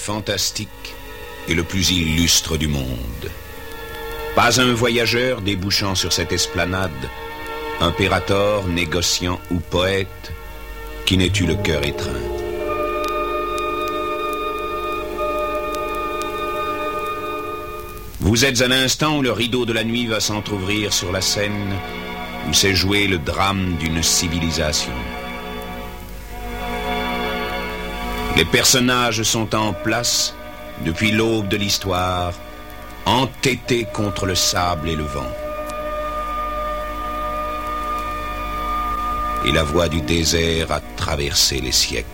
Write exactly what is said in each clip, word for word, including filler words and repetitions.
fantastique et le plus illustre du monde. Pas un voyageur débouchant sur cette esplanade, impérator, négociant ou poète, qui n'ait eu le cœur étreint. Vous êtes à l'instant où le rideau de la nuit va s'entr'ouvrir sur la scène où s'est joué le drame d'une civilisation. Les personnages sont en place depuis l'aube de l'histoire, entêtés contre le sable et le vent. Et la voie du désert a traversé les siècles.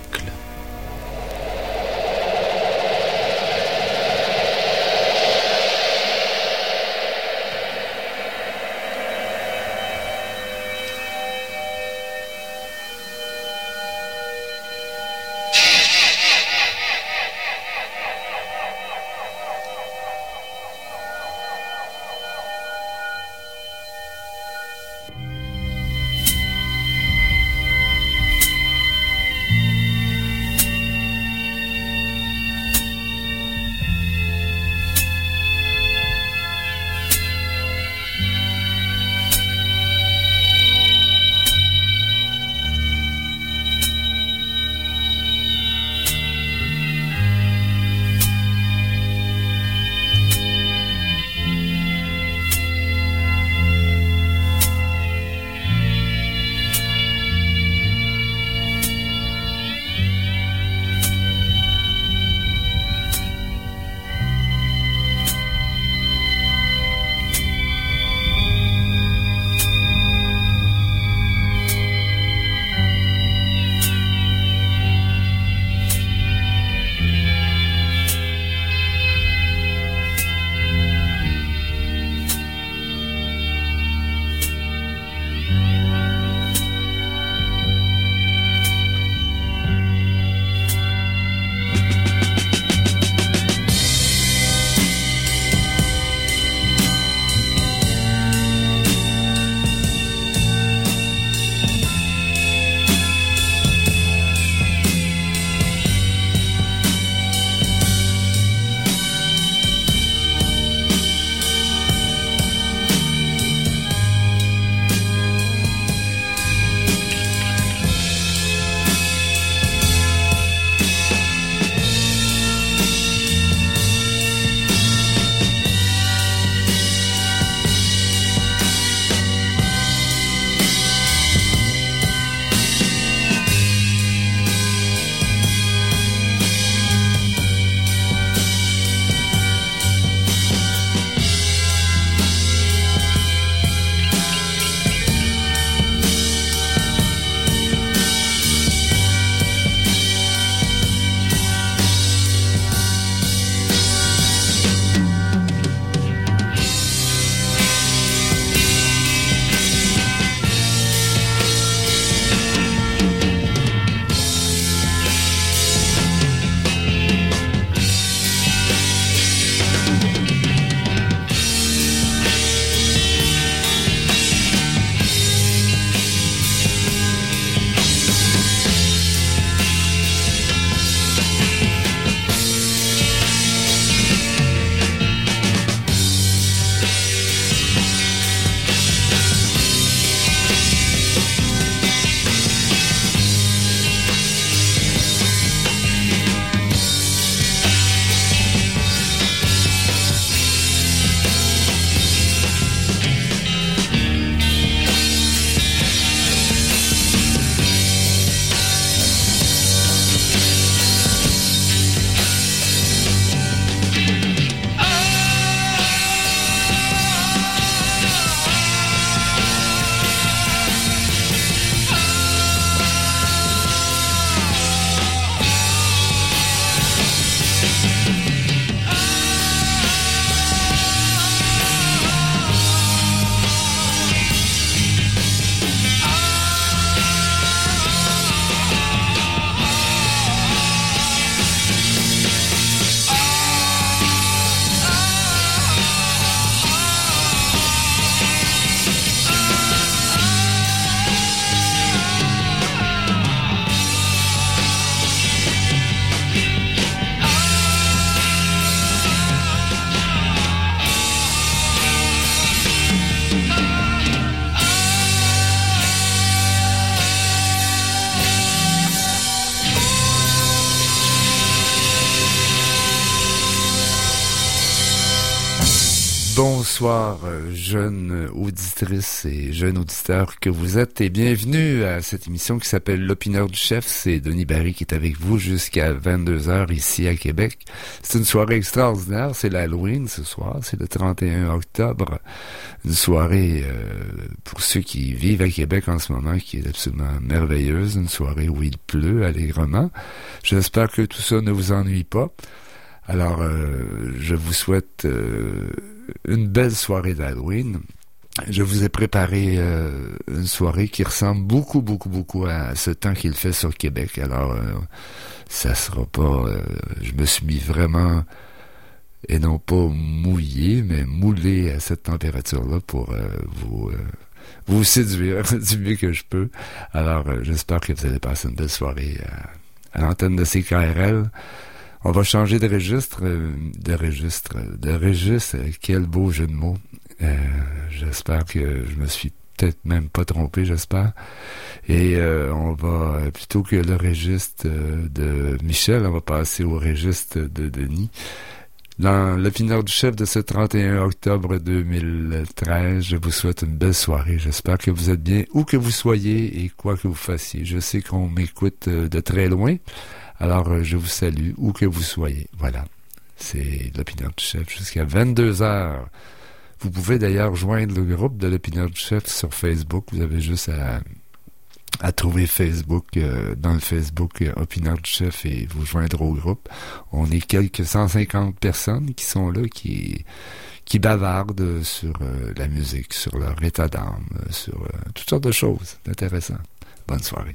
Bonsoir, jeunes auditrices et jeunes auditeurs que vous êtes et bienvenue à cette émission qui s'appelle L'Opineur du Chef. C'est Denis Barry qui est avec vous jusqu'à vingt-deux heures ici à Québec. C'est une soirée extraordinaire, c'est l'Halloween ce soir, c'est le trente et un octobre. Une soirée, euh, pour ceux qui vivent à Québec en ce moment, qui est absolument merveilleuse. Une soirée où il pleut allègrement. J'espère que tout ça ne vous ennuie pas. Alors, euh, je vous souhaite euh, une belle soirée d'Halloween. Je vous ai préparé euh, une soirée qui ressemble beaucoup, beaucoup, beaucoup à ce temps qu'il fait sur Québec. Alors, euh, ça sera pas... Euh, je me suis mis vraiment, et non pas mouillé, mais moulé à cette température-là pour euh, vous... Euh, vous séduire du mieux que je peux. Alors, euh, j'espère que vous allez passer une belle soirée à, à l'antenne de C K R L. On va changer de registre, de registre, de registre. Quel beau jeu de mots. Euh, j'espère que je me suis peut-être même pas trompé, j'espère. Et euh, on va, plutôt que le registre de Michel, on va passer au registre de Denis. Dans l'Opineur du Chef de ce trente et un octobre deux mille treize, je vous souhaite une belle soirée. J'espère que vous êtes bien, où que vous soyez et quoi que vous fassiez. Je sais qu'on m'écoute de très loin. Alors, je vous salue, où que vous soyez. Voilà, c'est l'Opineur du Chef jusqu'à vingt-deux heures. Vous pouvez d'ailleurs joindre le groupe de l'Opineur du Chef sur Facebook. Vous avez juste à, à trouver Facebook, euh, dans le Facebook euh, Opineur du Chef et vous joindre au groupe. On est quelques cent cinquante personnes qui sont là, qui, qui bavardent sur euh, la musique, sur leur état d'âme, sur euh, toutes sortes de choses. C'est intéressant. Bonne soirée.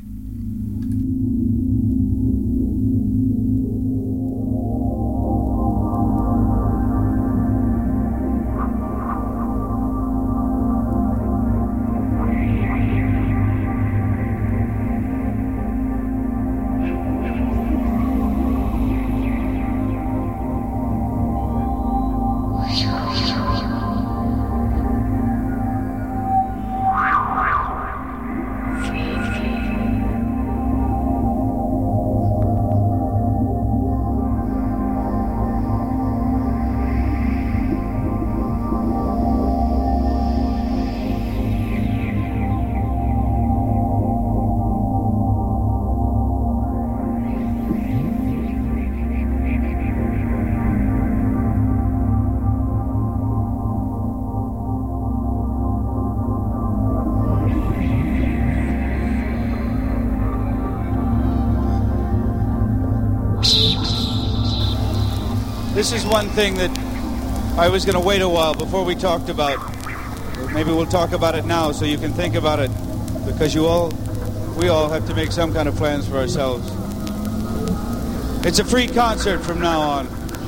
This is one thing that I was going to wait a while before we talked about. Maybe we'll talk about it now so you can think about it, because you all, we all have to make some kind of plans for ourselves. It's a free concert from now on.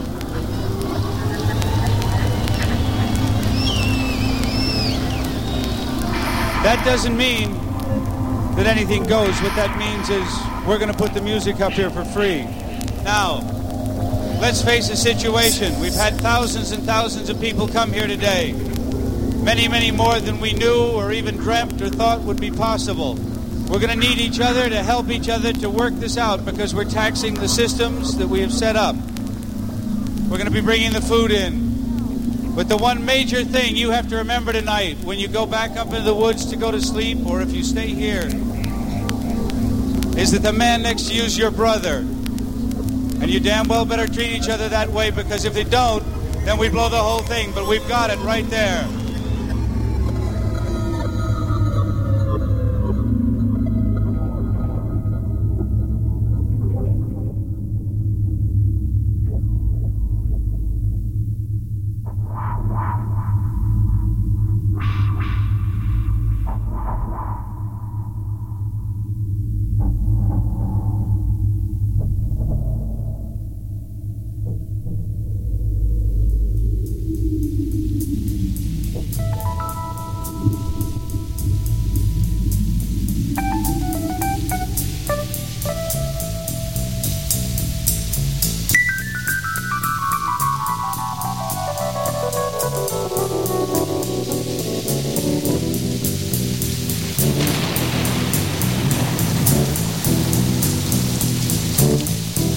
That doesn't mean that anything goes. What that means is we're going to put the music up here for free. Now, let's face the situation. We've had thousands and thousands of people come here today. Many, many more than we knew or even dreamt or thought would be possible. We're going to need each other to help each other to work this out, because we're taxing the systems that we have set up. We're going to be bringing the food in. But the one major thing you have to remember tonight, when you go back up into the woods to go to sleep, or if you stay here, is that the man next to you is your brother. And you damn well better treat each other that way, because if they don't, then we blow the whole thing. But we've got it right there.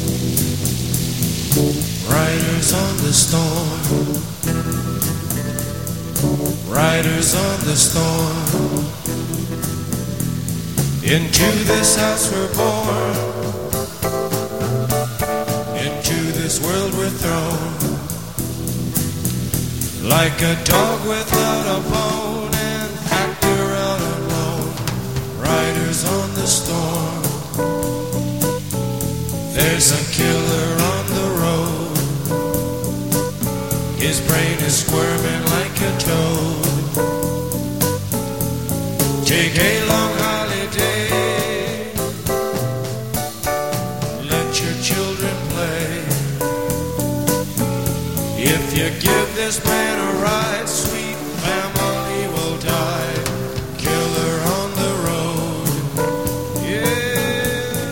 Riders on the storm, riders on the storm. Into this house we're born, into this world we're thrown, like a dog without a bone, an actor out alone, riders on the storm. There's a killer on the road, his brain is squirming like a toad. Take a long holiday, let your children play. If you give this man a ride, sweet family will die. Killer on the road, yeah.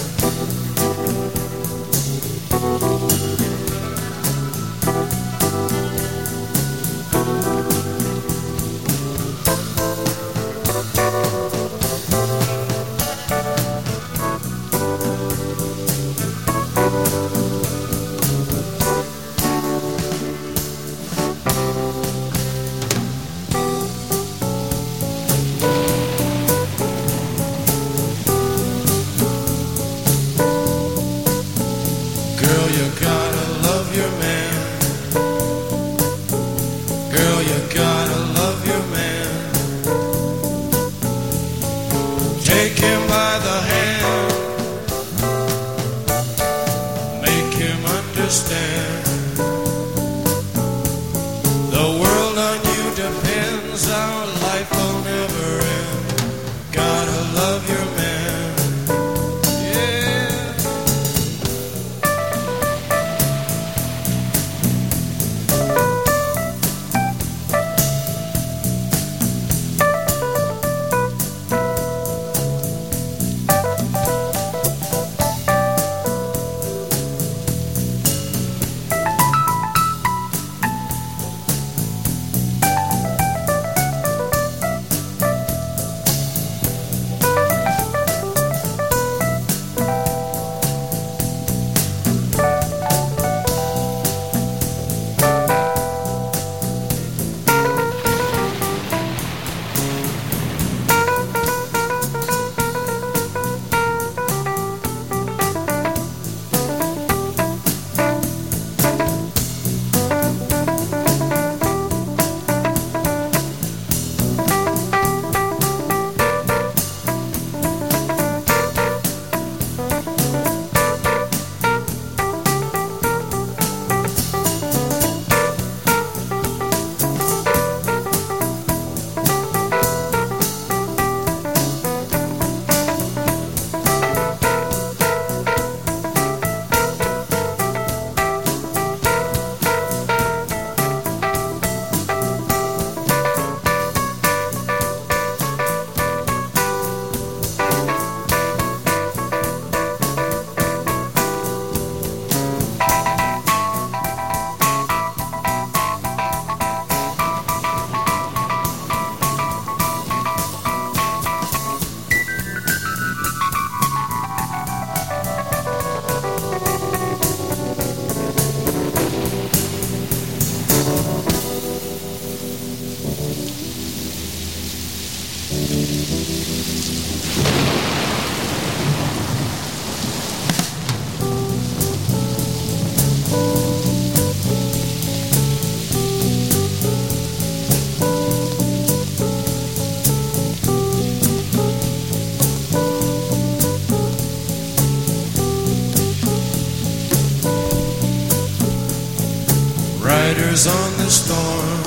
Riders on the storm,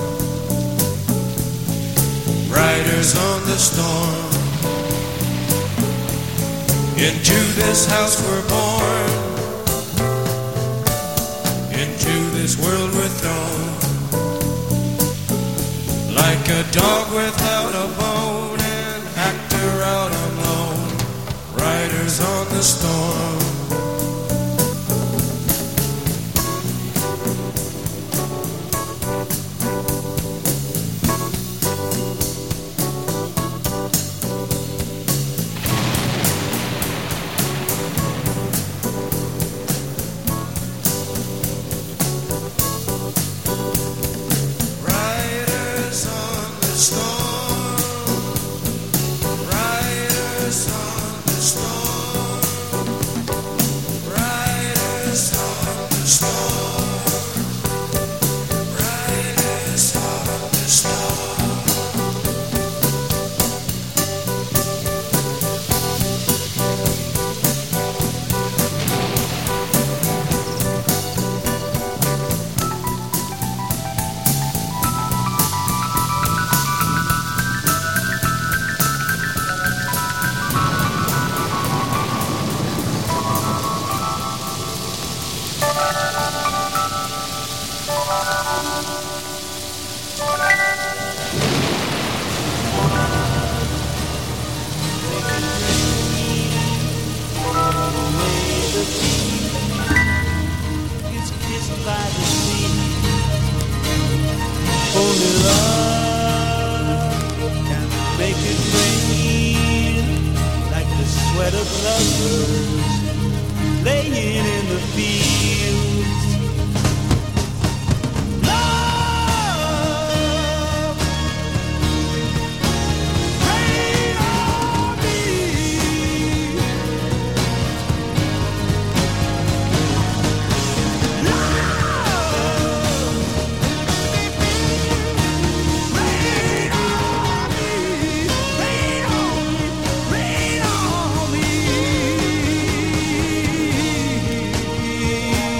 riders on the storm. Into this house we're born, into this world we're thrown, like a dog without a bone, an actor out alone, riders on the storm. Riders Rain on me.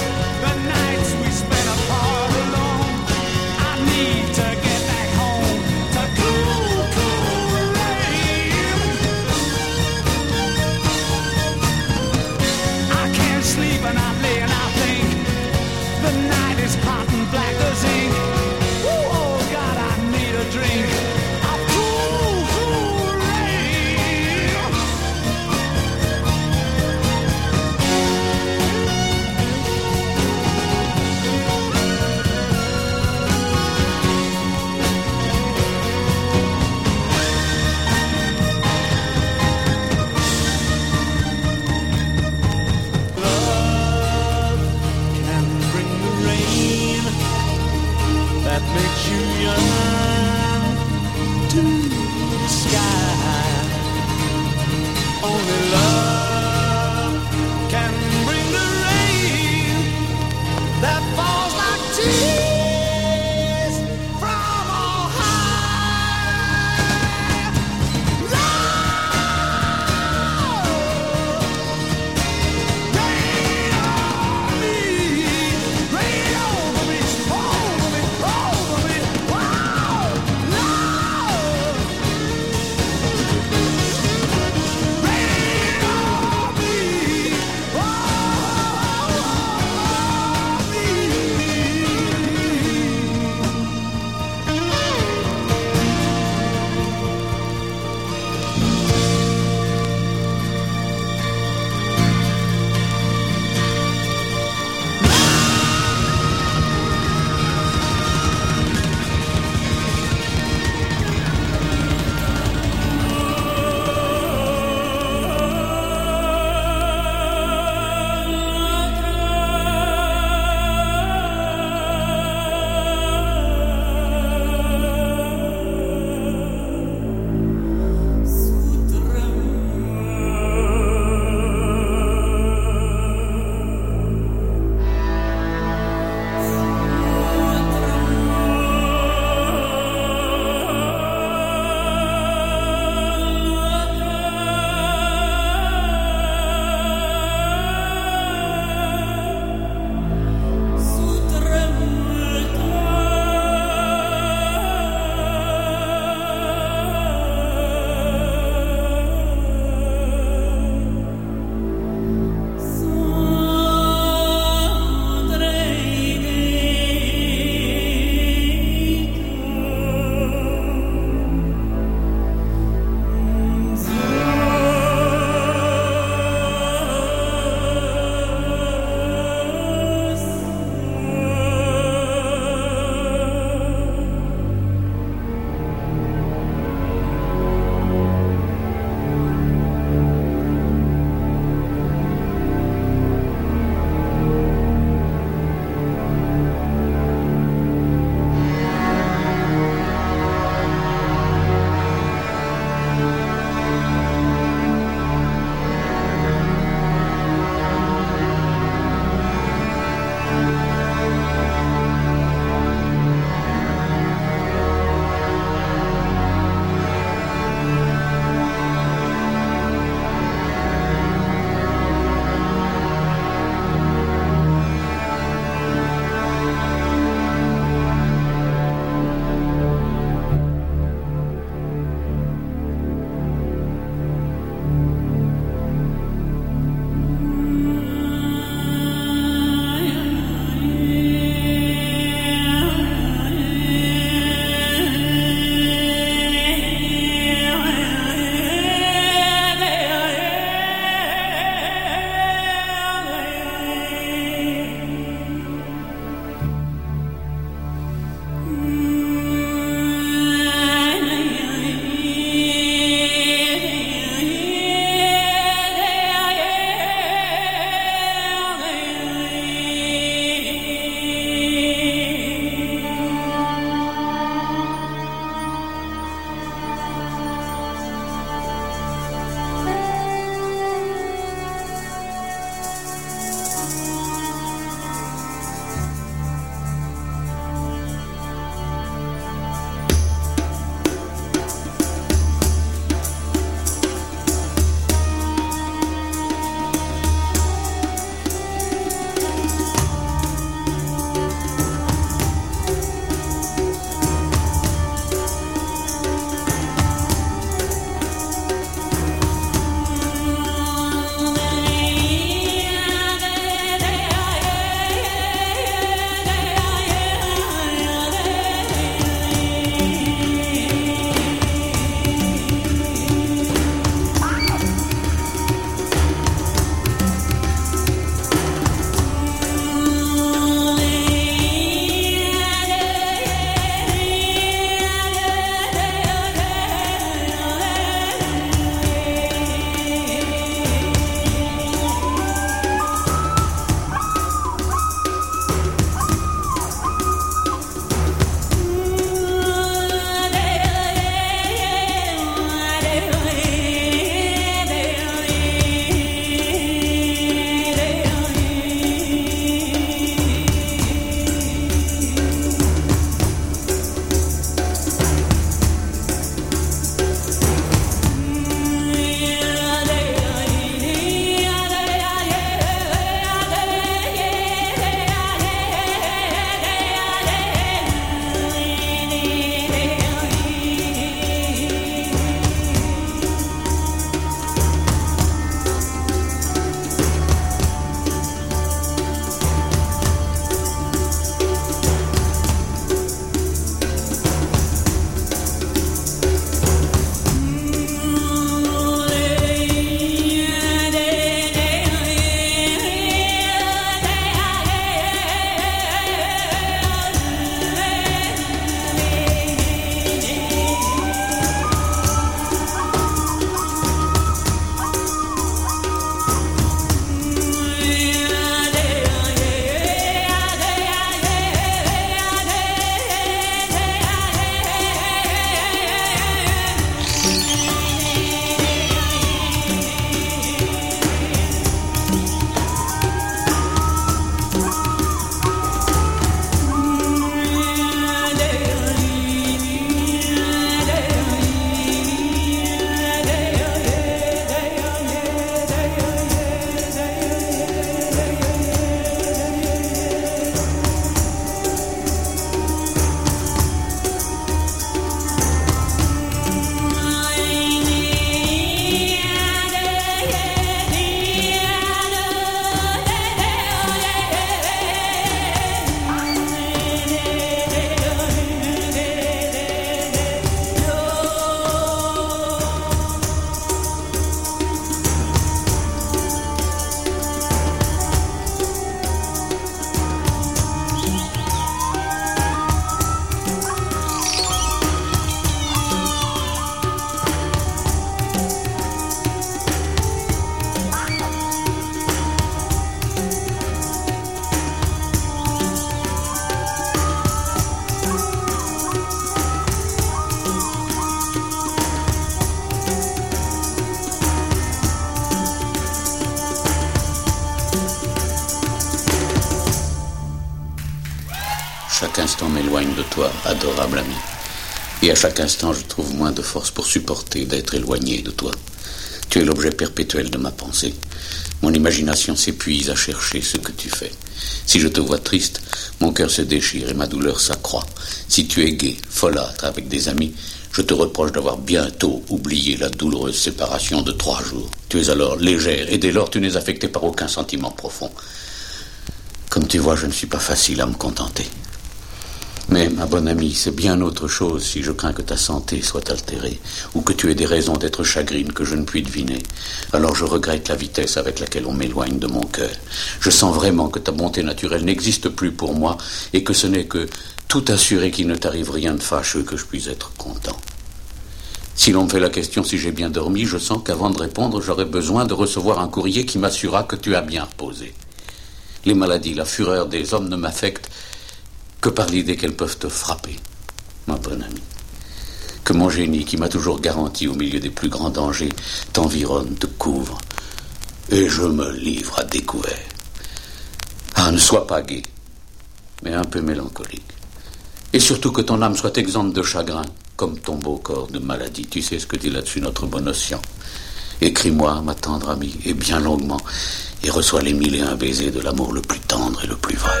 chaque instant m'éloigne de toi, adorable ami. Et à chaque instant, je trouve moins de force pour supporter d'être éloigné de toi. Tu es l'objet perpétuel de ma pensée. Mon imagination s'épuise à chercher ce que tu fais. Si je te vois triste, mon cœur se déchire et ma douleur s'accroît. Si tu es gai, folâtre avec des amis, je te reproche d'avoir bientôt oublié la douloureuse séparation de trois jours. Tu es alors légère et dès lors tu n'es affectée par aucun sentiment profond. Comme tu vois, je ne suis pas facile à me contenter. Mais, ma bonne amie, c'est bien autre chose si je crains que ta santé soit altérée ou que tu aies des raisons d'être chagrine que je ne puis deviner. Alors je regrette la vitesse avec laquelle on m'éloigne de mon cœur. Je sens vraiment que ta bonté naturelle n'existe plus pour moi et que ce n'est que tout assuré qu'il ne t'arrive rien de fâcheux que je puisse être content. Si l'on me fait la question si j'ai bien dormi, je sens qu'avant de répondre, j'aurais besoin de recevoir un courrier qui m'assurera que tu as bien reposé. Les maladies, la fureur des hommes ne m'affectent que par l'idée qu'elles peuvent te frapper, ma bonne amie. Que mon génie, qui m'a toujours garanti au milieu des plus grands dangers, t'environne, te couvre, et je me livre à découvert. Ah, ne sois pas gai, mais un peu mélancolique. Et surtout que ton âme soit exempte de chagrin, comme ton beau corps de maladie. Tu sais ce que dit là-dessus notre bon Océan. Écris-moi, ma tendre amie, et bien longuement, et reçois les mille et un baisers de l'amour le plus tendre et le plus vrai.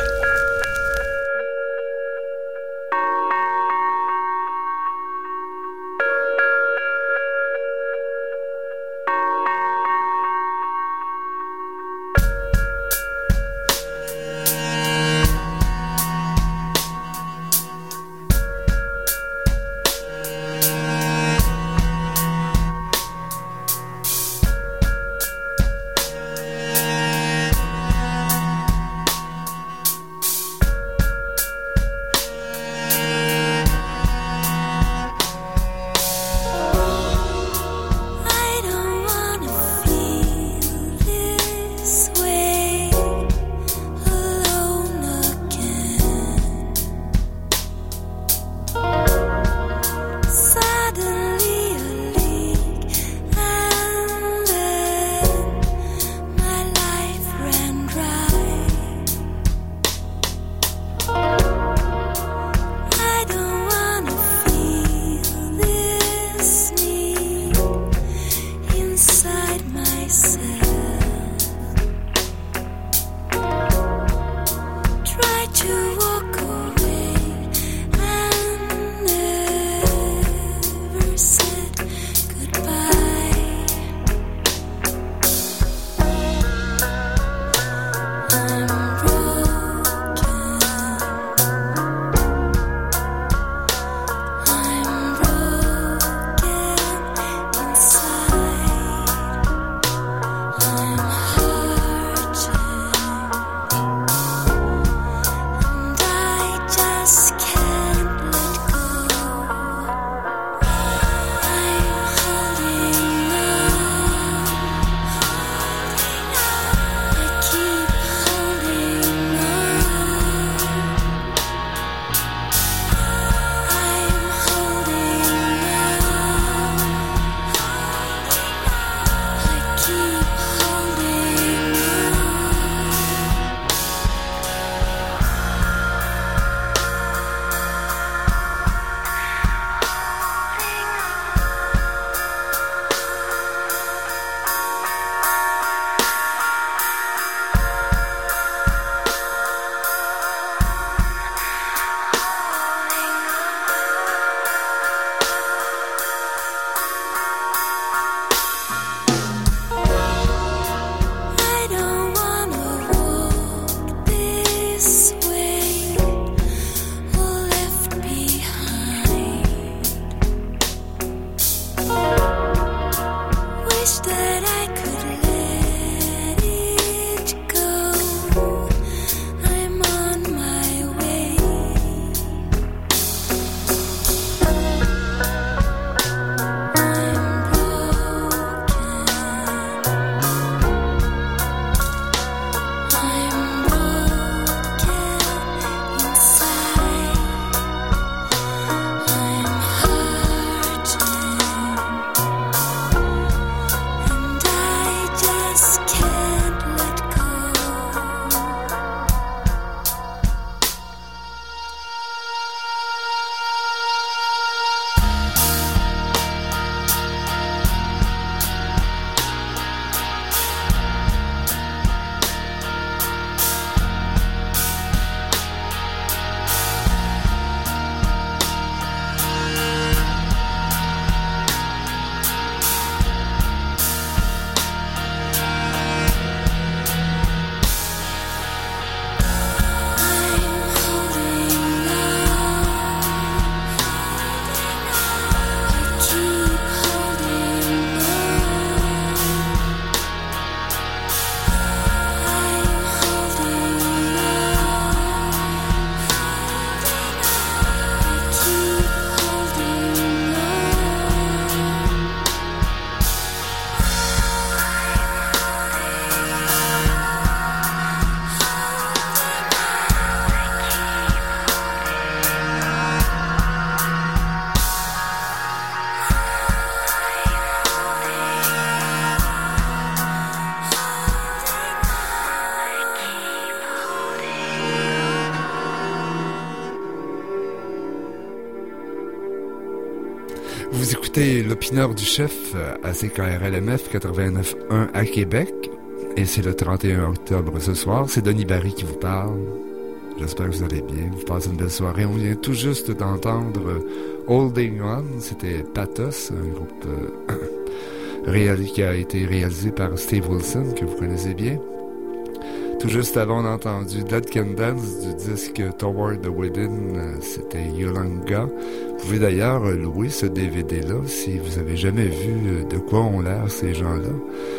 écoutez l'opineur du chef à C K R L M F quatre-vingt-neuf point un à Québec. Et c'est le trente et un octobre ce soir. C'est Denis Barry qui vous parle. J'espère que vous allez bien. Vous passez une belle soirée. On vient tout juste d'entendre Holding On. C'était Pathos, un groupe euh, réalisé, qui a été réalisé par Steve Wilson, que vous connaissez bien. Tout juste avant, on a entendu Dead Can Dance du disque Toward the Within. C'était Yolanga. Vous pouvez d'ailleurs louer ce D V D-là si vous avez jamais vu de quoi ont l'air ces gens-là.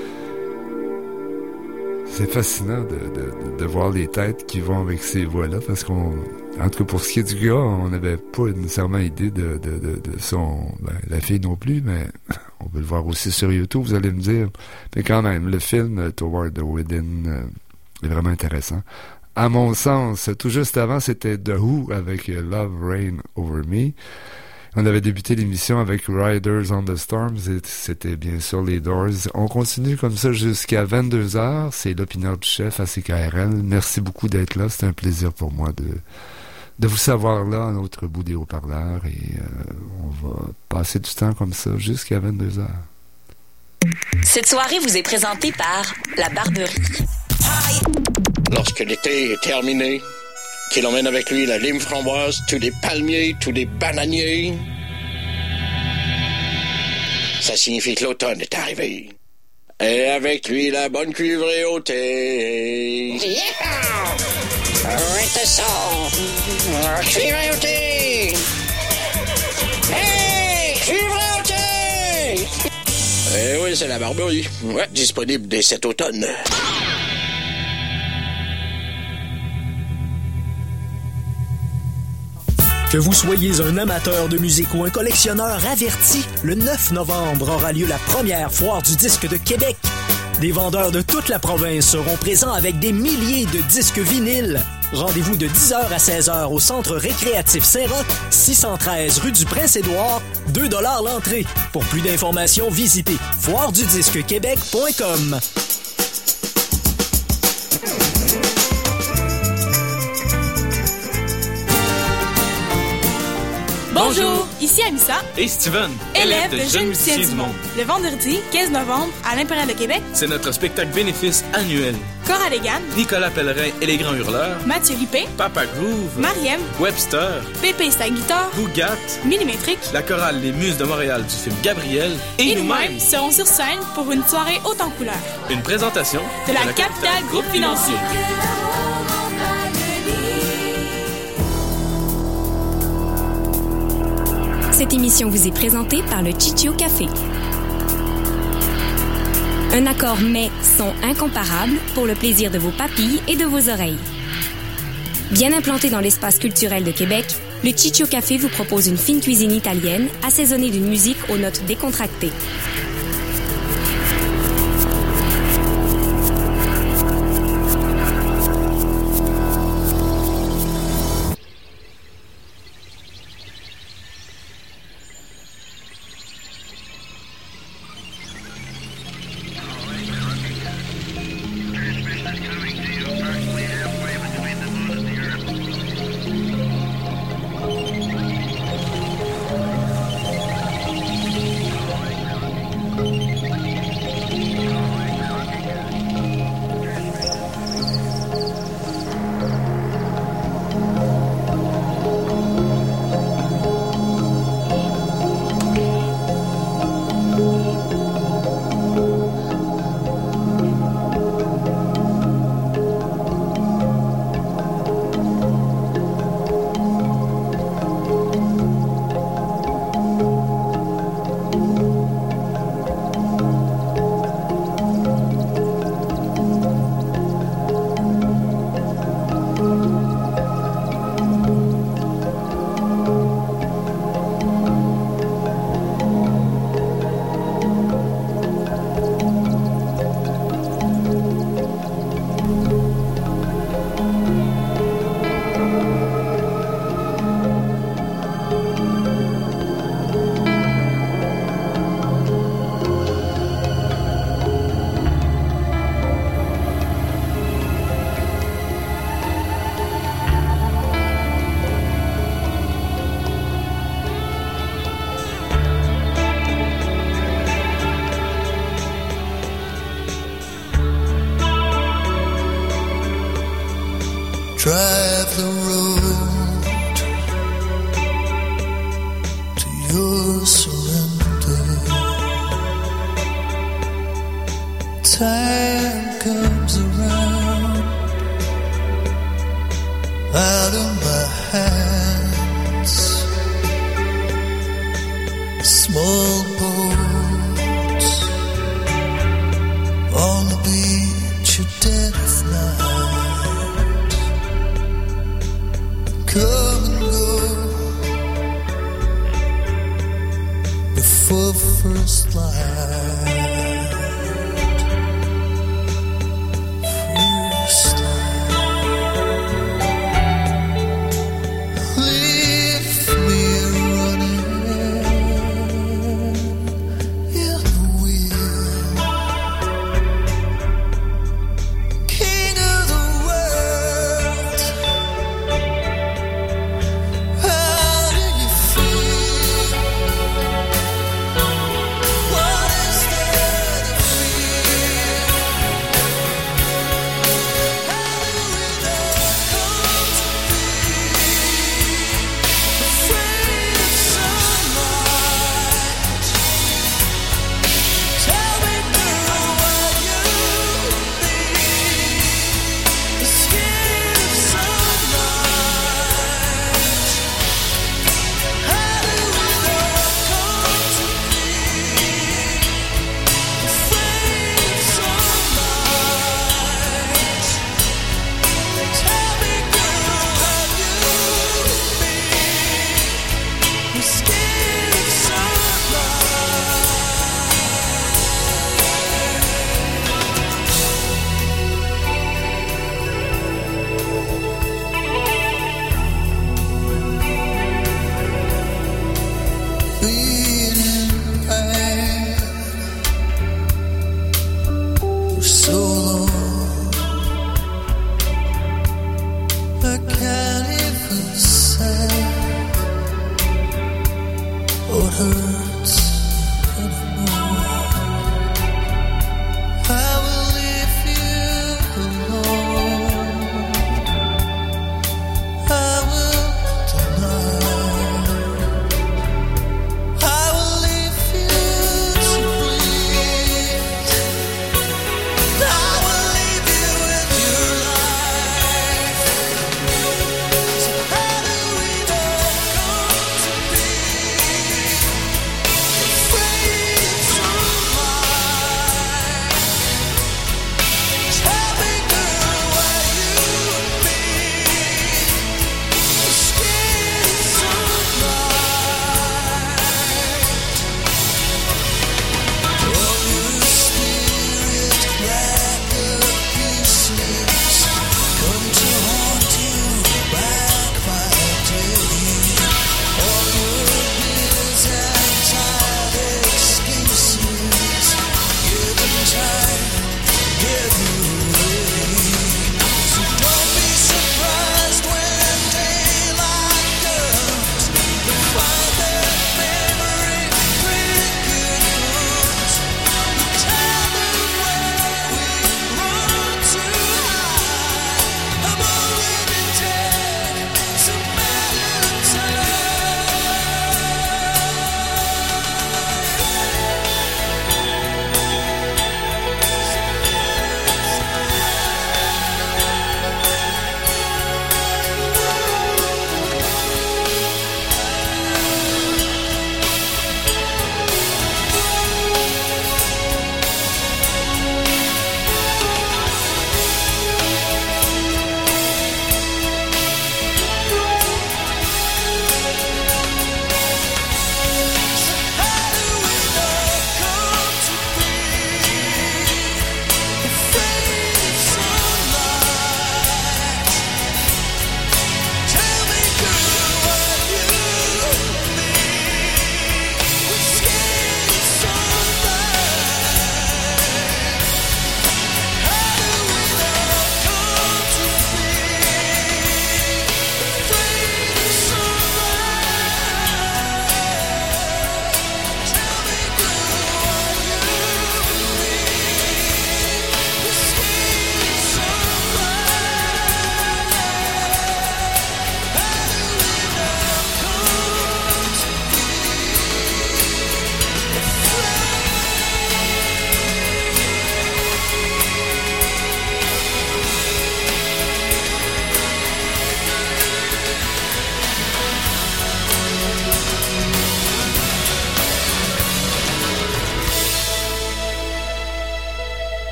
C'est fascinant de, de, de voir les têtes qui vont avec ces voix-là, parce qu'on, en tout cas pour ce qui est du gars, on n'avait pas nécessairement idée de, de, de, de son, ben, la fille non plus, mais on peut le voir aussi sur YouTube, vous allez me dire. Mais quand même, le film Toward the Within euh, est vraiment intéressant. À mon sens, tout juste avant, c'était The Who avec Love Reign Over Me. On avait débuté l'émission avec Riders on the Storms, et c'était bien sûr les Doors. On continue comme ça jusqu'à vingt-deux heures. C'est l'opineur du chef à C K R L. Merci beaucoup d'être là. C'est un plaisir pour moi de, de vous savoir là, à l'autre bout des haut-parleurs. Et euh, on va passer du temps comme ça jusqu'à vingt-deux heures. Cette soirée vous est présentée par La Barberie. Lorsque l'été est terminé, qu'il emmène avec lui la lime framboise, tous les palmiers, tous les bananiers, ça signifie que l'automne est arrivé. Et avec lui, la bonne cuivrée au thé. Yeah! Arrête ça! Cuivrée au thé! Hey! Cuivrée au thé! Eh oui, c'est la Barberie. Ouais, disponible dès cet automne. Que vous soyez un amateur de musique ou un collectionneur averti, le neuf novembre aura lieu la première foire du disque de Québec. Des vendeurs de toute la province seront présents avec des milliers de disques vinyles. Rendez-vous de dix heures à seize heures au Centre récréatif Saint-Roch, six cent treize rue du Prince-Édouard, deux dollars l'entrée. Pour plus d'informations, visitez foire du disque québec point com. Bonjour, ici Amissa et Steven, élèves de Jeunes musiciens du monde. Le vendredi quinze novembre à l'Impérial de Québec, c'est notre spectacle bénéfice annuel. Cora Légan, Nicolas Pellerin et les Grands Hurleurs, Mathieu Lippé, Papa Groove, Mariem, Webster, Pépé Stag Guitar, Bougat, Millimétrique, la chorale Les Muses de Montréal du film Gabriel et, et nous-mêmes nous serons sur scène pour une soirée haute en couleurs. Une présentation de, de la, la Capitale Groupe Financier. Cette émission vous est présentée par le Chichio Café. Un accord mets-son incomparable pour le plaisir de vos papilles et de vos oreilles. Bien implanté dans l'espace culturel de Québec, le Chichio Café vous propose une fine cuisine italienne assaisonnée d'une musique aux notes décontractées. drive the road to your surrender. Time comes around out of my hands. Small boats on the beach at dead of night. Come and go before first light. First light.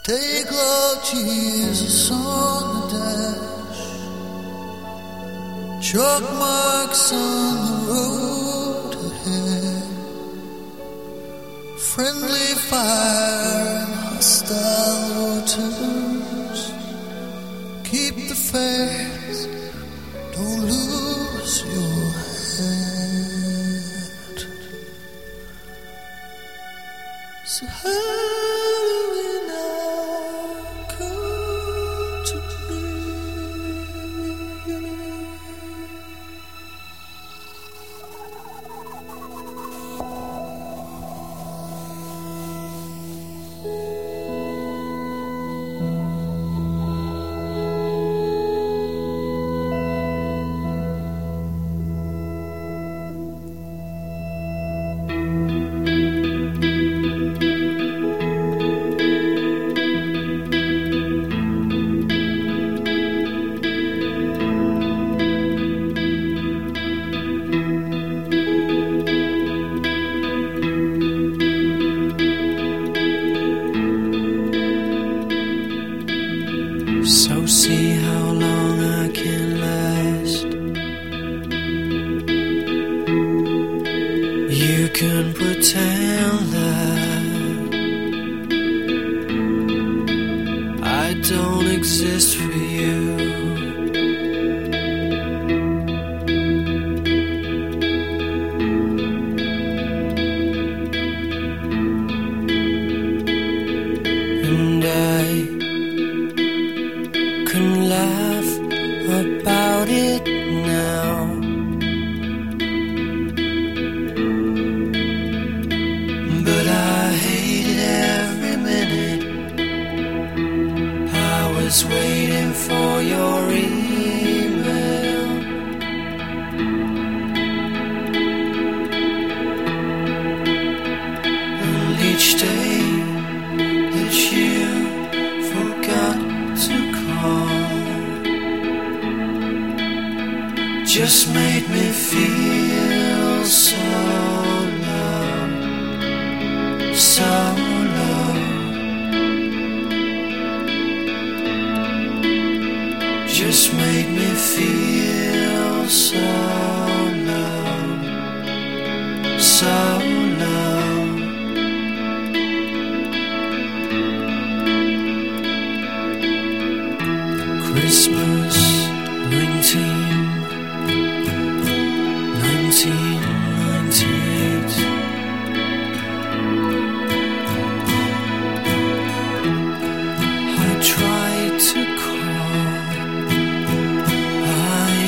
Take Lord Jesus on the dash, chalk marks on the road ahead, friendly fire and hostile waters. Keep the faith, don't lose your head. So how do we now come to be? So see how long I can last. You can pretend that I don't exist for you. And I can laugh about it now. But I hated every minute. I was waiting for your email. And each day that you forgot to call just made me feel so low, so low. Just made me feel so low, so low. Christmas nineteen ninety-eight. I tried to call, I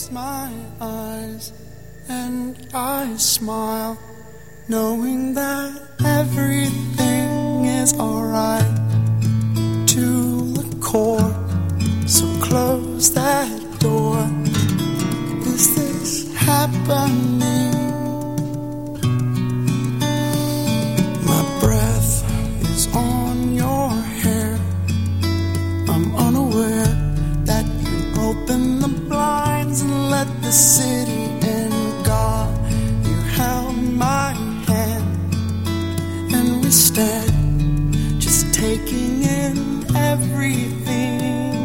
close my eyes and I smile, knowing that everything is alright. To the core, so close that door. Is this happening? My breath is on your hair. I'm unaware that you open the blinds and let the city in. God, you held my hand and we stand just taking in everything.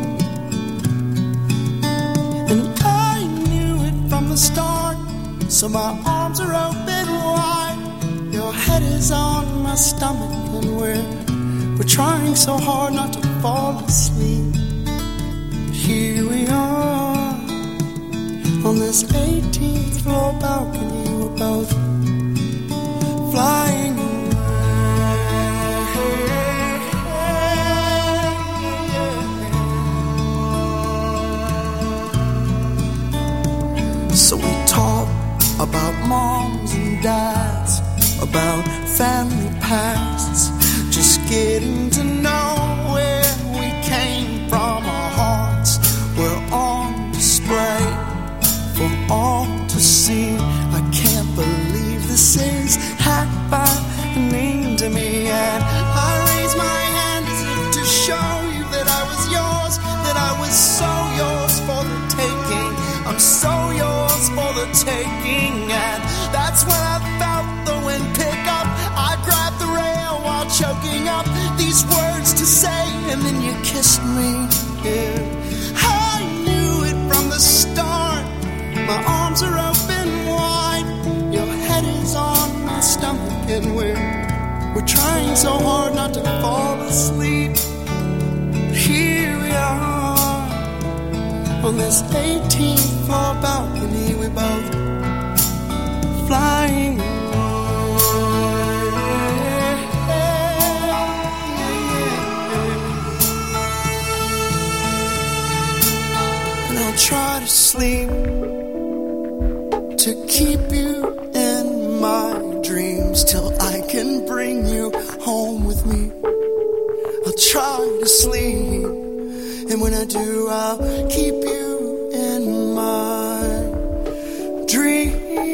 And I knew it from the start, so my arms are open wide. Your head is on my stomach and we're we're trying so hard not to fall asleep. Here we are on this eighteenth floor balcony, we're both flying away. So we talk about moms and dads, about family pasts, just getting to know where we came from. Our hearts were on display for all to see. I can't believe this is happening to me, and I raise my hand as if to show you that I was yours, that I was so yours for the taking. I'm so yours for the taking, and that's when I felt the wind pick up. I grabbed the rail while choking up these words to say, and then you kissed me. Yeah. I knew it from the start. My arms are open wide. Your head is on my stomach, and we're we're trying so hard not to fall asleep. Here we are on this eighteenth floor balcony, we both flying away. And I'll try to sleep to keep you in my dreams till I can bring you home with me. I'll try to sleep, and when I do, I'll keep you in my dreams.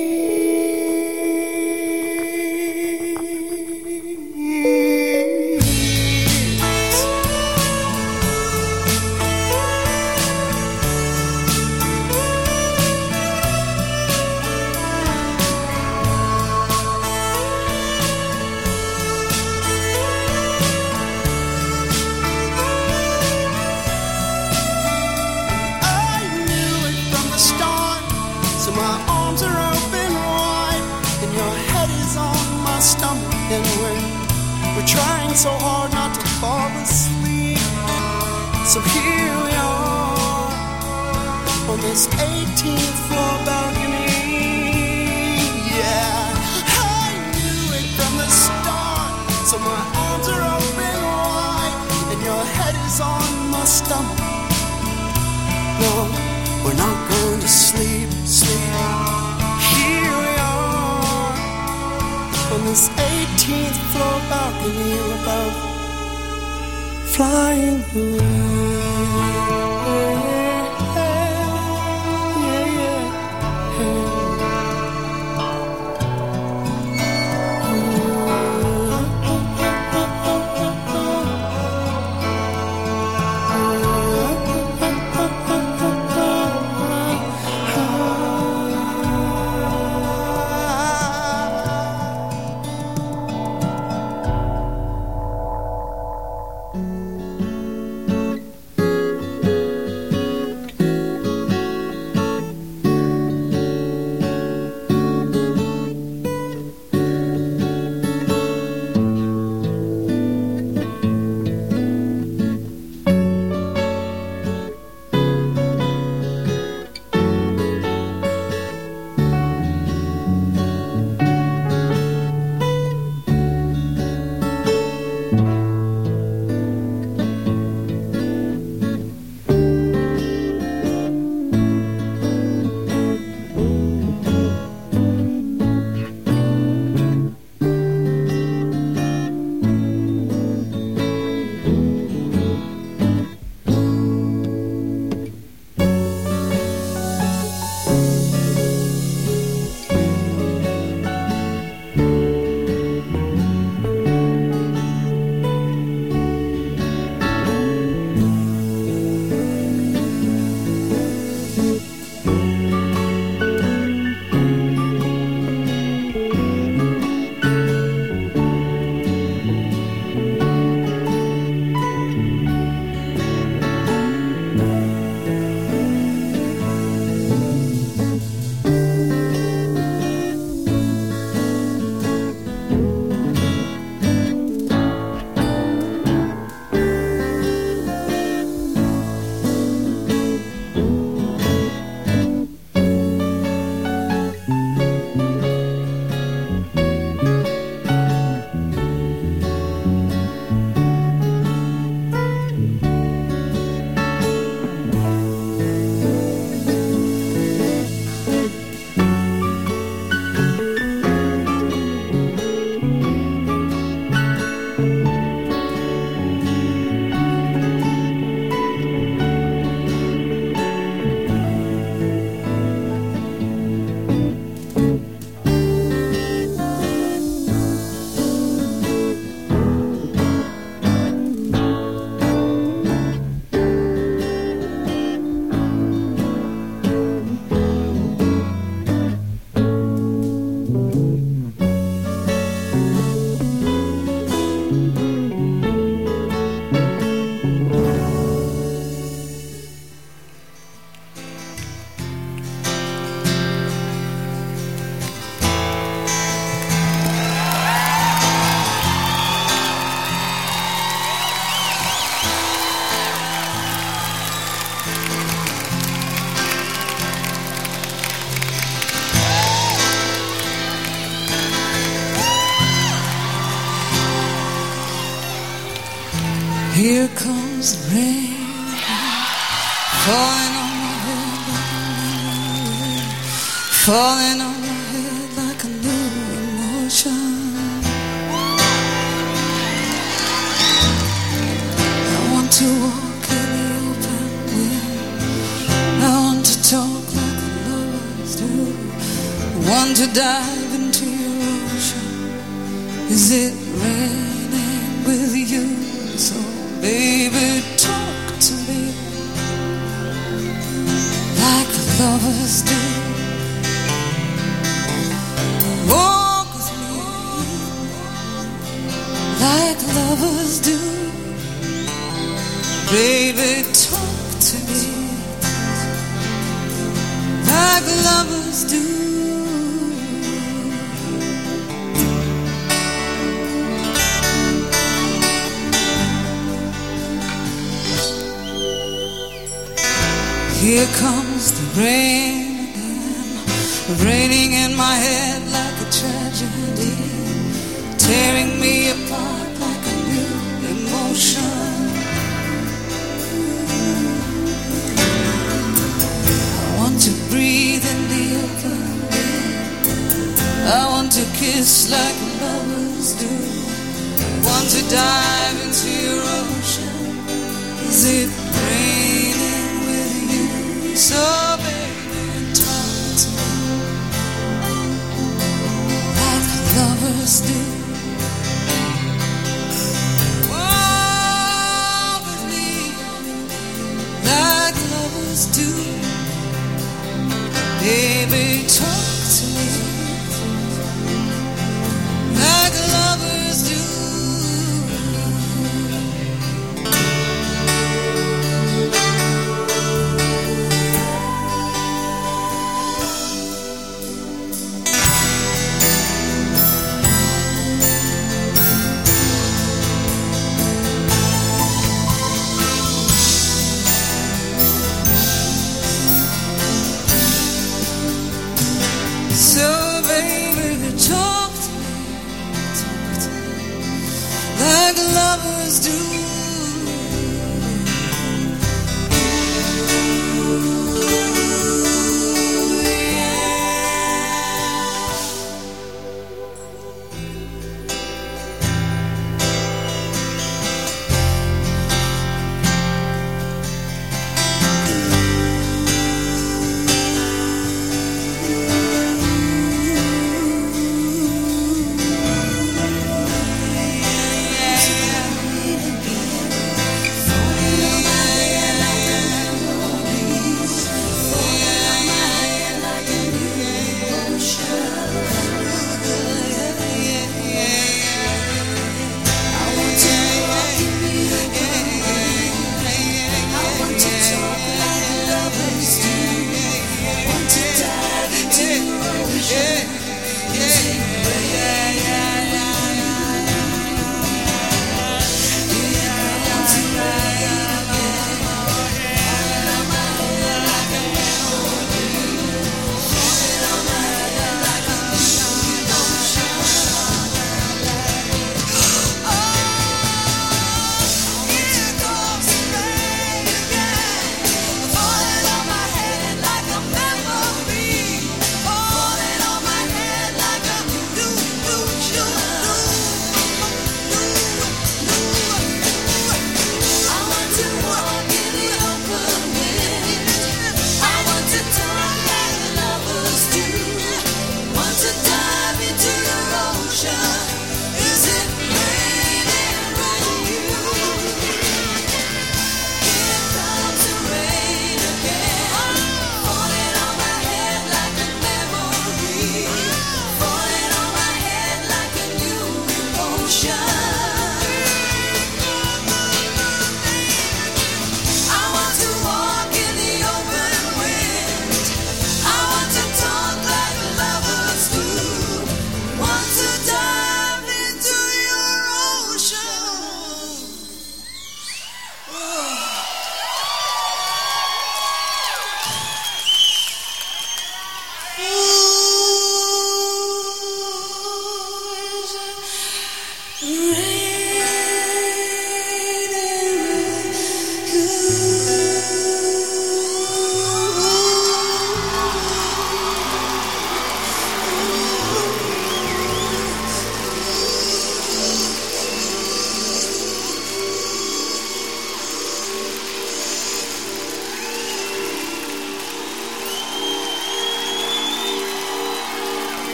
Trying so hard not to fall asleep. So here we are on this eighteenth floor balcony. Yeah, I knew it from the start. So my arms are open wide, and your head is on my stomach. No, we're not going to sleep, sleep. Here we are on this eighteenth floor balcony, we're both flying away. Here comes the rain, falling on my head, falling on my head like a new emotion. I want to walk in the open wind, I want to talk like the lovers do, I want to dive into your ocean. Is it raining with you? So baby, talk to me like lovers do. Walk with me like lovers do. Baby, talk to me like lovers do. Here comes the rain again, raining in my head like a tragedy, tearing me apart like a new emotion. I want to breathe in the open air, I want to kiss like lovers do, I want to dive into your ocean. Is it raining with you? So baby, talk to me like lovers do. Walk with me like lovers do. Baby, talk to me like lovers do. So baby, talk to me, talk to me like lovers do.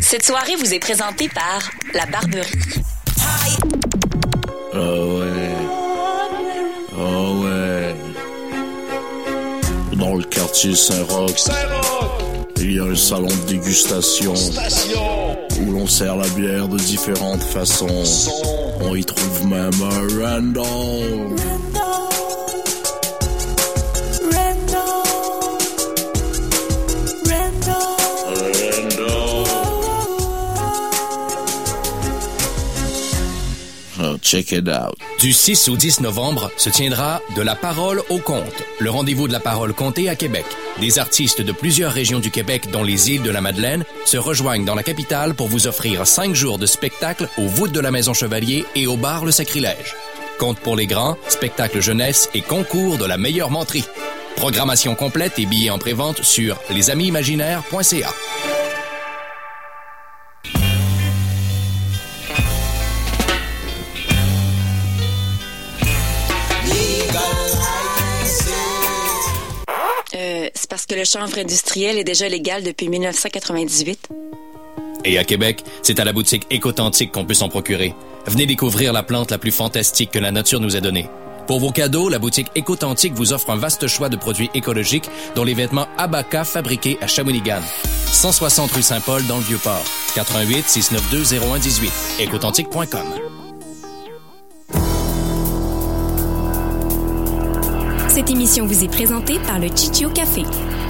Cette soirée vous est présentée par La Barberie. Oh ouais. Oh ouais. Dans le quartier Saint-Roch, Saint-Roch, il y a un salon de dégustation station, où l'on sert la bière de différentes façons. son, On y trouve même un Randall. Check it out. Du six au dix novembre se tiendra De la parole au conte, le rendez-vous de la parole contée à Québec. Des artistes de plusieurs régions du Québec, dont les îles de la Madeleine, se rejoignent dans la capitale pour vous offrir cinq jours de spectacle aux voûtes de la Maison Chevalier et au bar Le Sacrilège. Conte pour les grands, spectacle jeunesse et concours de la meilleure menterie. Programmation complète et billets en prévente sur les amis imaginaires point c a. Euh, c'est parce que le chanvre industriel est déjà légal depuis dix-neuf cent quatre-vingt-dix-huit. Et à Québec, c'est à la boutique Écotantique qu'on peut s'en procurer. Venez découvrir la plante la plus fantastique que la nature nous a donnée. Pour vos cadeaux, la boutique Écotantique vous offre un vaste choix de produits écologiques, dont les vêtements Abaca fabriqués à Shawinigan. cent soixante rue Saint-Paul dans le Vieux-Port. quatre un huit, six neuf deux, zéro un un huit. écotantique point com. Cette émission vous est présentée par le Chichio Café.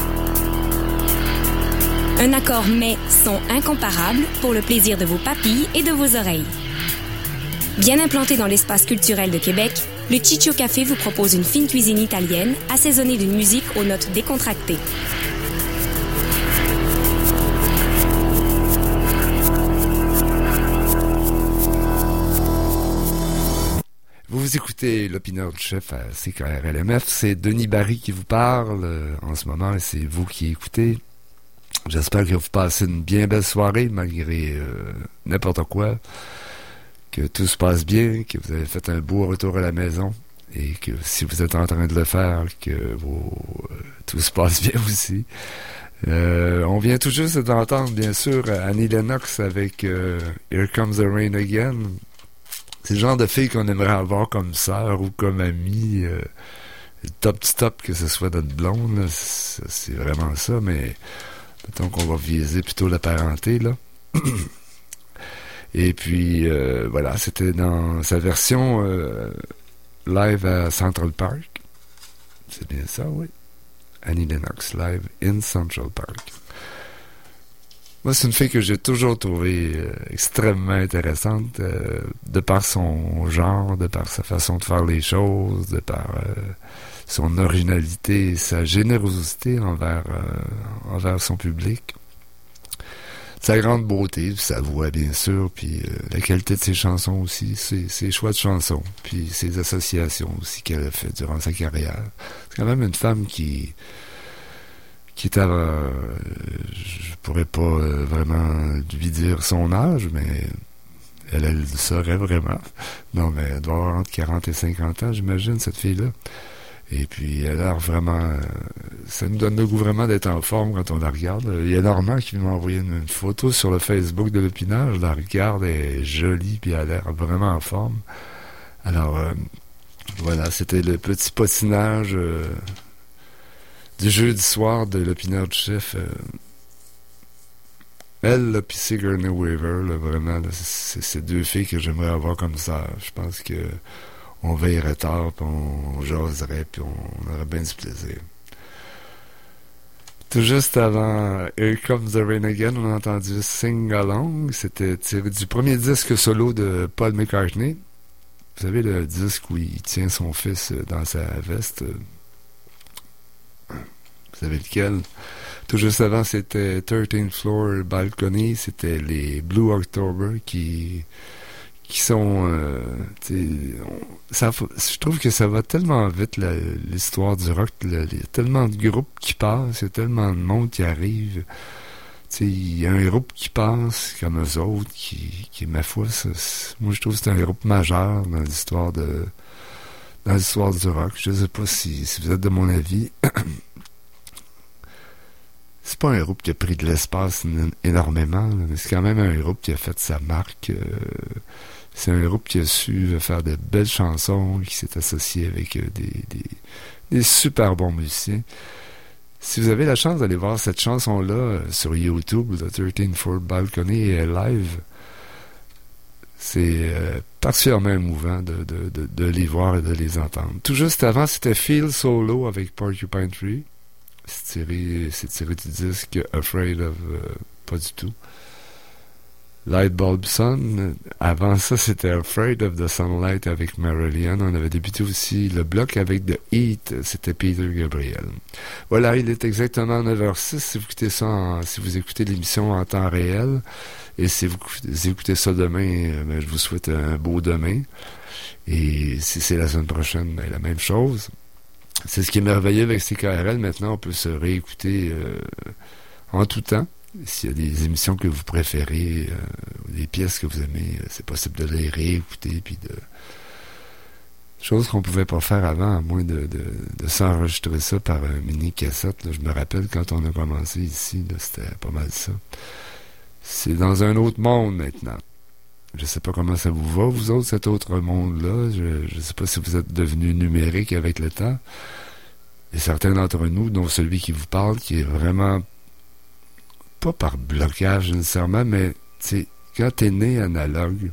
Un accord mets-son incomparable pour le plaisir de vos papilles et de vos oreilles. Bien implanté dans l'espace culturel de Québec, le Chichio Café vous propose une fine cuisine italienne assaisonnée d'une musique aux notes décontractées. Vous écoutez l'opineur du chef à C K R L M F. C'est Denis Barry qui vous parle euh, en ce moment et c'est vous qui écoutez. J'espère que vous passez une bien belle soirée malgré euh, n'importe quoi. Que tout se passe bien, que vous avez fait un beau retour à la maison et que si vous êtes en train de le faire, que vos, euh, tout se passe bien aussi. Euh, on vient tout juste d'entendre, bien sûr, Annie Lennox avec euh, Here Comes the Rain Again. C'est le genre de fille qu'on aimerait avoir comme sœur ou comme amie. Euh, top stop que ce soit notre blonde, là, c'est, c'est vraiment ça, mais mettons qu'on va viser plutôt la parenté, là. Et puis, euh, voilà, c'était dans sa version euh, live à Central Park. C'est bien ça, oui. Annie Lennox, live in Central Park. Moi, c'est une fille que j'ai toujours trouvée euh, extrêmement intéressante, euh, de par son genre, de par sa façon de faire les choses, de par euh, son originalité, sa générosité envers, euh, envers son public. Sa grande beauté, sa voix bien sûr, puis euh, la qualité de ses chansons aussi, ses, ses choix de chansons, puis ses associations aussi qu'elle a fait durant sa carrière. C'est quand même une femme qui qui est à... Euh, je pourrais pas euh, vraiment lui dire son âge, mais elle, elle le saurait vraiment. Non, mais elle doit avoir entre quarante et cinquante ans, j'imagine, cette fille-là. Et puis, elle a l'air vraiment... Euh, ça nous donne le goût vraiment d'être en forme quand on la regarde. Il y a Normand qui m'a envoyé une, une photo sur le Facebook de l'Opineur. Je la regarde, elle est jolie, puis elle a l'air vraiment en forme. Alors, euh, voilà, c'était le petit patinage euh, du jeudi soir de l'Opineur du chef. Euh, elle, là, puis Sigourney Weaver, là, vraiment, là, c'est, c'est ces deux filles que j'aimerais avoir comme ça. Je pense que on veillerait tard, puis on, on jaserait, puis on, on aurait bien du plaisir. Tout juste avant Here Comes the Rain Again, on a entendu Sing Along. C'était tiré du premier disque solo de Paul McCartney. Vous savez, le disque où il tient son fils dans sa veste. Vous savez lequel? Tout juste avant, c'était thirteenth Floor Balcony. C'était les Blue October qui... qui sont... Euh, on, ça, je trouve que ça va tellement vite, la, l'histoire du rock. Là, il y a tellement de groupes qui passent, il y a tellement de monde qui arrive. Il y a un groupe qui passe, comme eux autres, qui, qui ma foi, ça, moi je trouve que c'est un groupe majeur dans l'histoire de dans l'histoire du rock. Je sais pas si, si vous êtes de mon avis. C'est c'est pas un groupe qui a pris de l'espace n- énormément, là, mais c'est quand même un groupe qui a fait sa marque. Euh, c'est un groupe qui a su faire de belles chansons, qui s'est associé avec euh, des, des, des super bons musiciens. Si vous avez la chance d'aller voir cette chanson-là euh, sur YouTube, The thirteenth Floor Balcony est live, c'est euh, particulièrement émouvant de, de, de, de les voir et de les entendre. Tout juste avant, c'était Feel Solo avec Porcupine Tree. C'est tiré, c'est tiré du disque Afraid of... Euh, pas du tout. Lightbulb Sun. Avant ça, c'était Afraid of the Sunlight avec Marillion. On avait débuté aussi le bloc avec The Heat. C'était Peter Gabriel. Voilà, il est exactement neuf heures six. Si vous écoutez ça, en, si vous écoutez l'émission en temps réel, et si vous, si vous écoutez ça demain, ben, je vous souhaite un beau demain. Et si c'est la semaine prochaine, ben, la même chose. C'est ce qui est merveilleux avec C K R L. Maintenant, on peut se réécouter euh, en tout temps. S'il y a des émissions que vous préférez, euh, des pièces que vous aimez, euh, c'est possible de les réécouter, puis de... Chose qu'on pouvait pas faire avant, à moins de, de, de s'enregistrer ça par un mini-cassette. Là. Je me rappelle, quand on a commencé ici, là, c'était pas mal ça. C'est dans un autre monde, maintenant. Je sais pas comment ça vous va, vous autres, cet autre monde-là. Je, je sais pas si vous êtes devenus numériques avec le temps. Et certains d'entre nous, dont celui qui vous parle, qui est vraiment... pas par blocage nécessairement, mais quand tu es né analogue,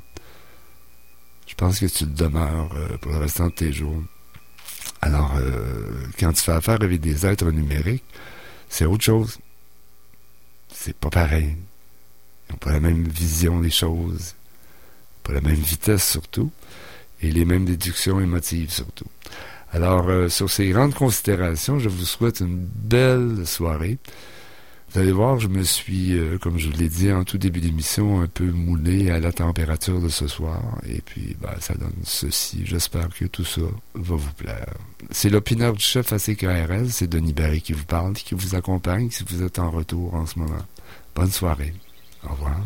je pense que tu le demeures euh, pour le restant de tes jours. Alors, euh, quand tu fais affaire avec des êtres numériques, c'est autre chose. C'est pas pareil. Ils n'ont pas la même vision des choses, pas la même vitesse surtout, et les mêmes déductions émotives surtout. Alors, euh, sur ces grandes considérations, je vous souhaite une belle soirée. Vous allez voir, je me suis, euh, comme je vous l'ai dit en tout début d'émission, un peu moulé à la température de ce soir. Et puis, ben, ça donne ceci. J'espère que tout ça va vous plaire. C'est l'opineur du chef à C K R L. C'est Denis Barry qui vous parle, qui vous accompagne si vous êtes en retour en ce moment. Bonne soirée. Au revoir.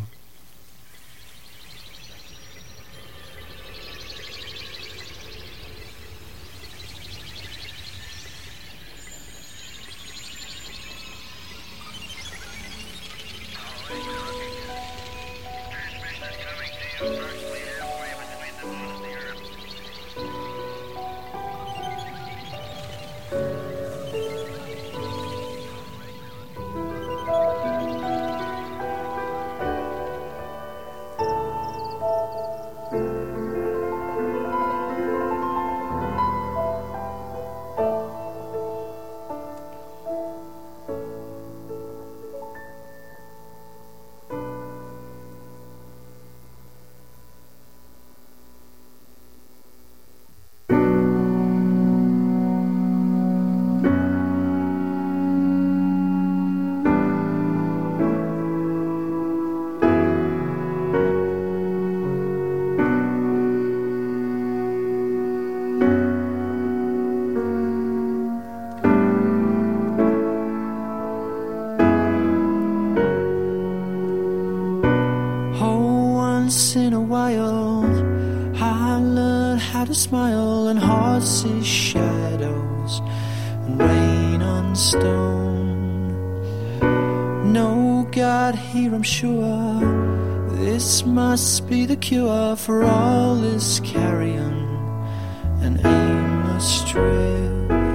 Smile and hearts see shadows and rain on stone. No God here, I'm sure. This must be the cure for all this carrion and aimless drift.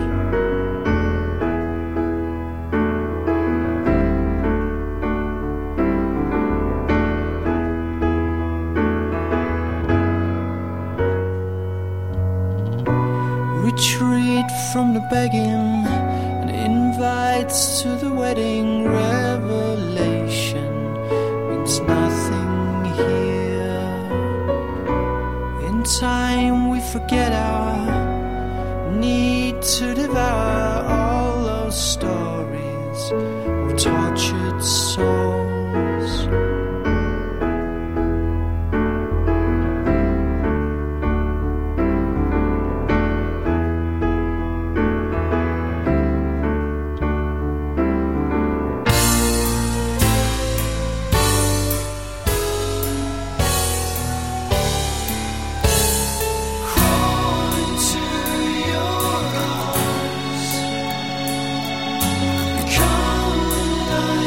Retreat from the begging and invites to the wedding. Revelation means nothing here. In time we forget our need to devour all those stories of tortured souls. Come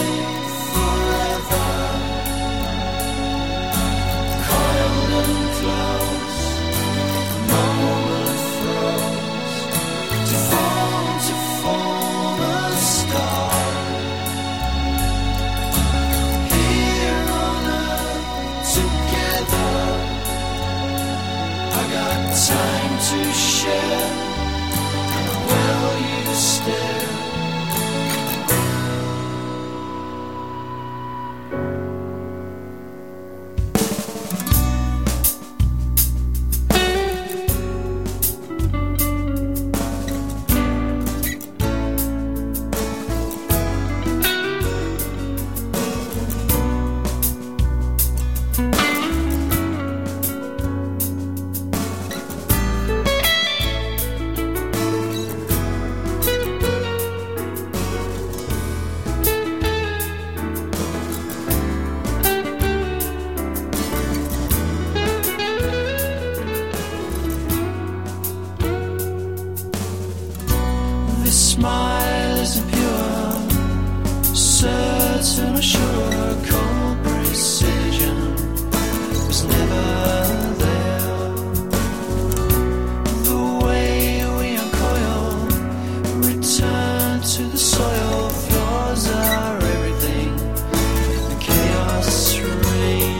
his smile isn't pure, certain or sure, cold precision was never there. The way we uncoil, return to the soil, flaws are everything, and chaos reigns.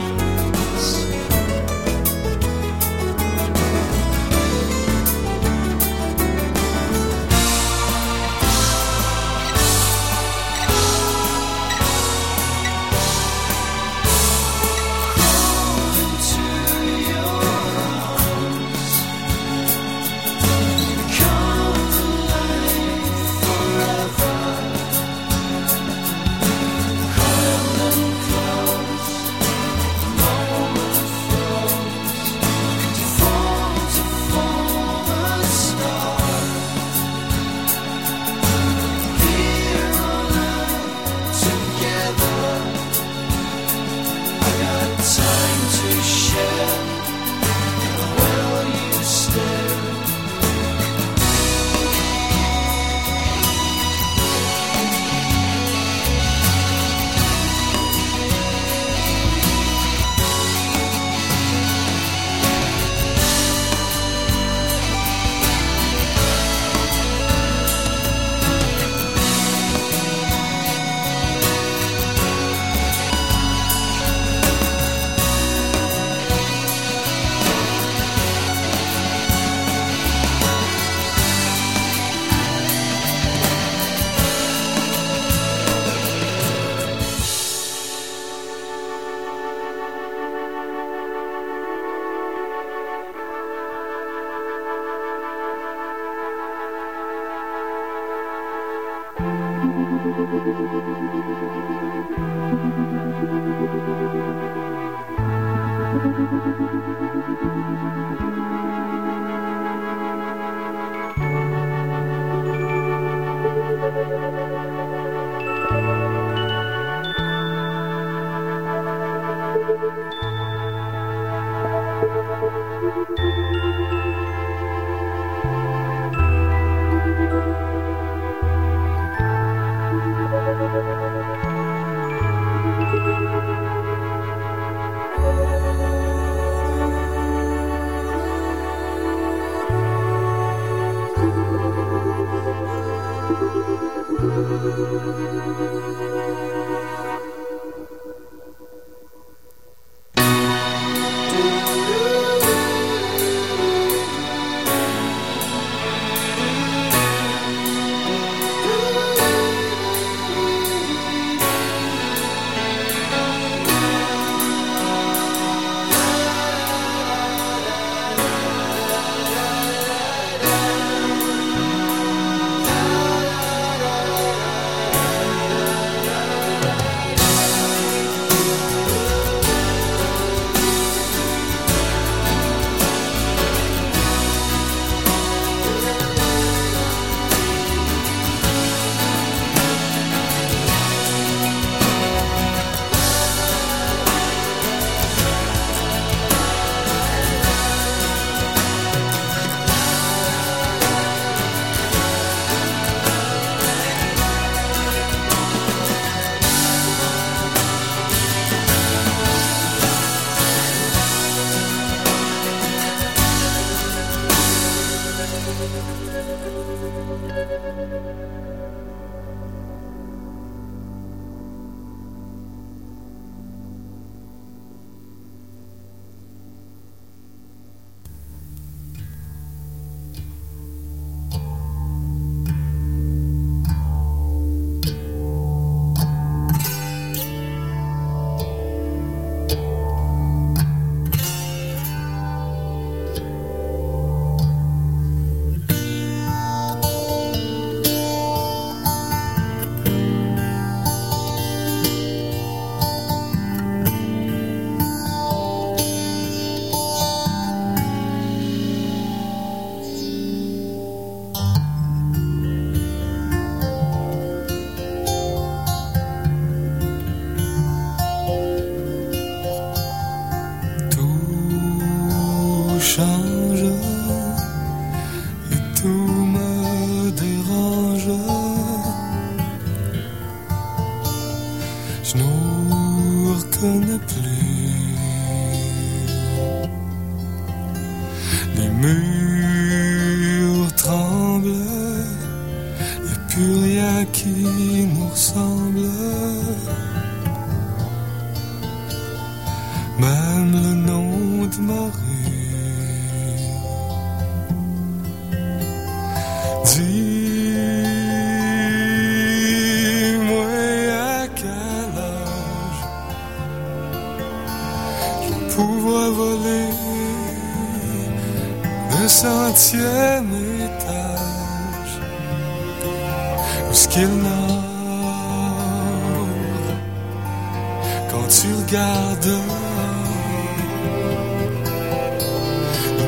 plus rien qui nous ressemble. Même le nom de ma rue. Dis-moi à quel âge je vais pouvoir voler le centième étage. Où est-ce qu'il nord quand tu regardes le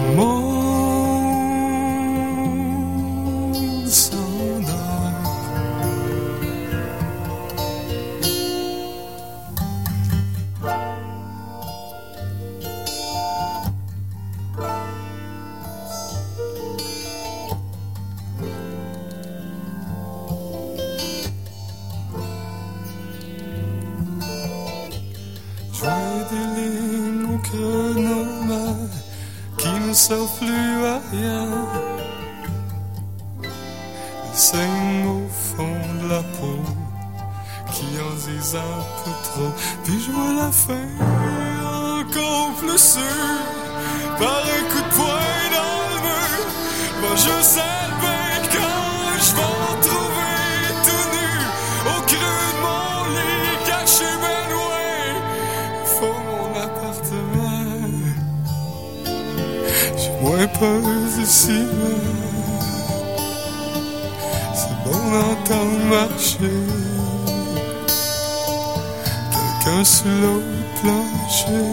monde s'endort. Sauf plus à rien. Des signes au fond de la peau qui en disent un peu trop. Puis je vois la fin encore plus sûre par un coup de poing dans le mur. Moi je sais bien quand je vais me retrouver tout nu au creux de mon lit caché bien loin. Il faut mon appartement. Moins peur ici, c'est bon d'entendre marcher quelqu'un sur l'autre plancher.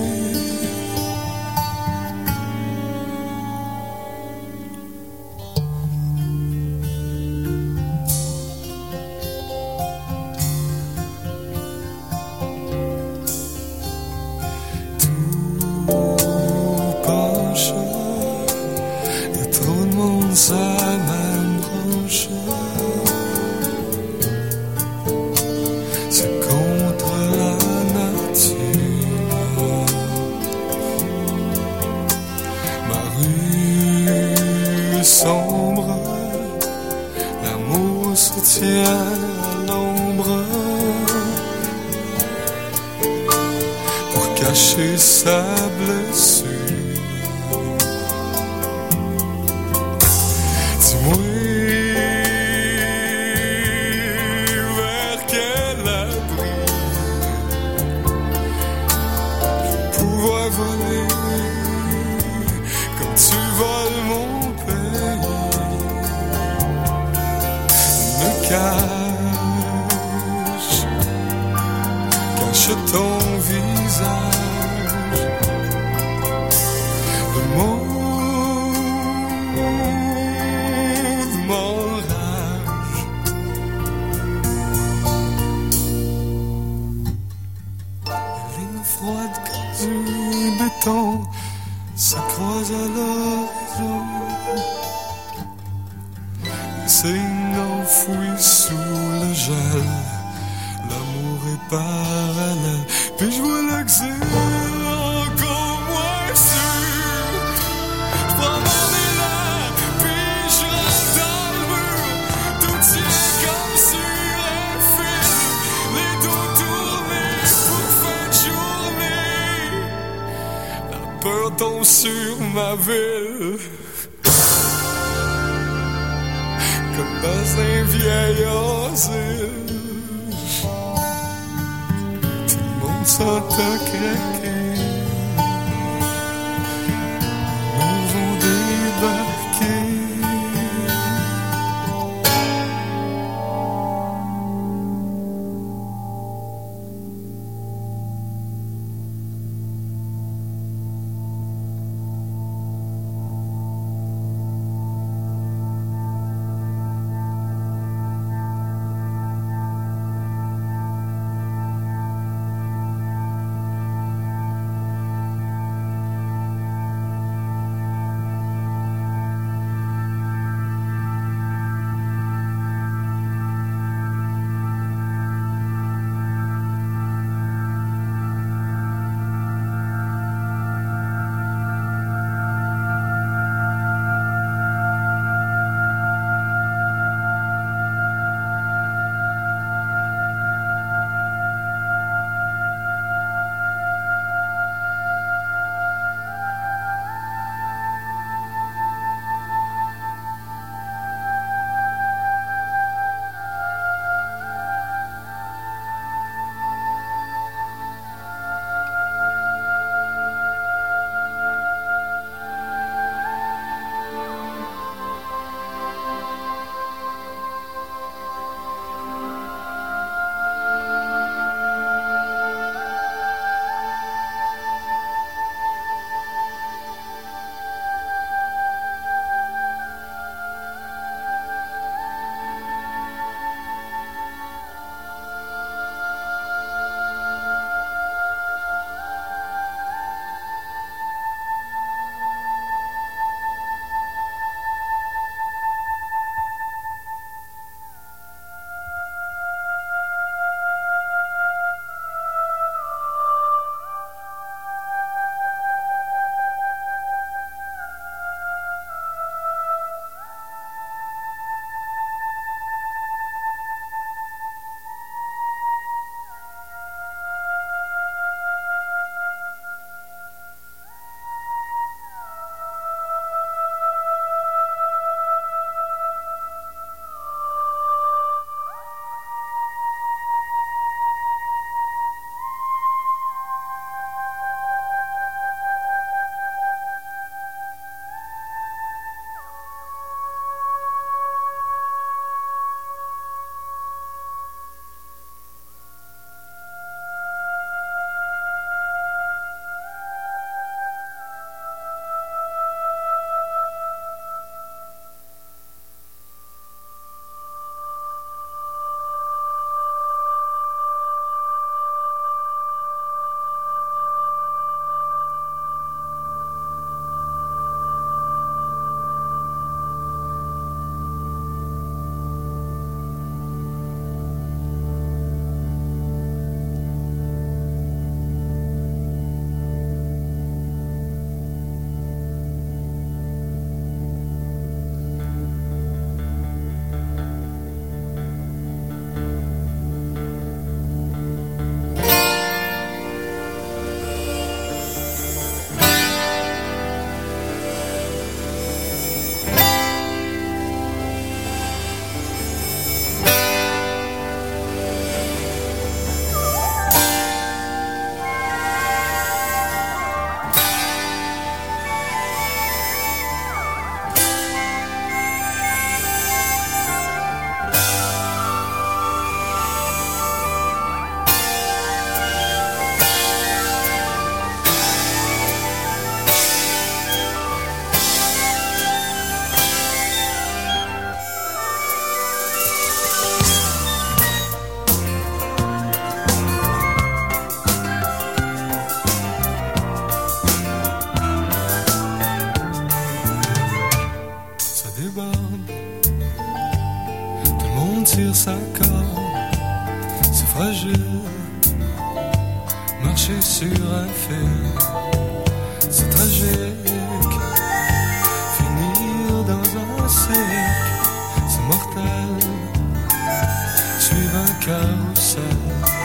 sentir sa corde, c'est fragile. Marcher sur un fil, c'est tragique. Finir dans un cirque, c'est mortel. Suivre un carrousel,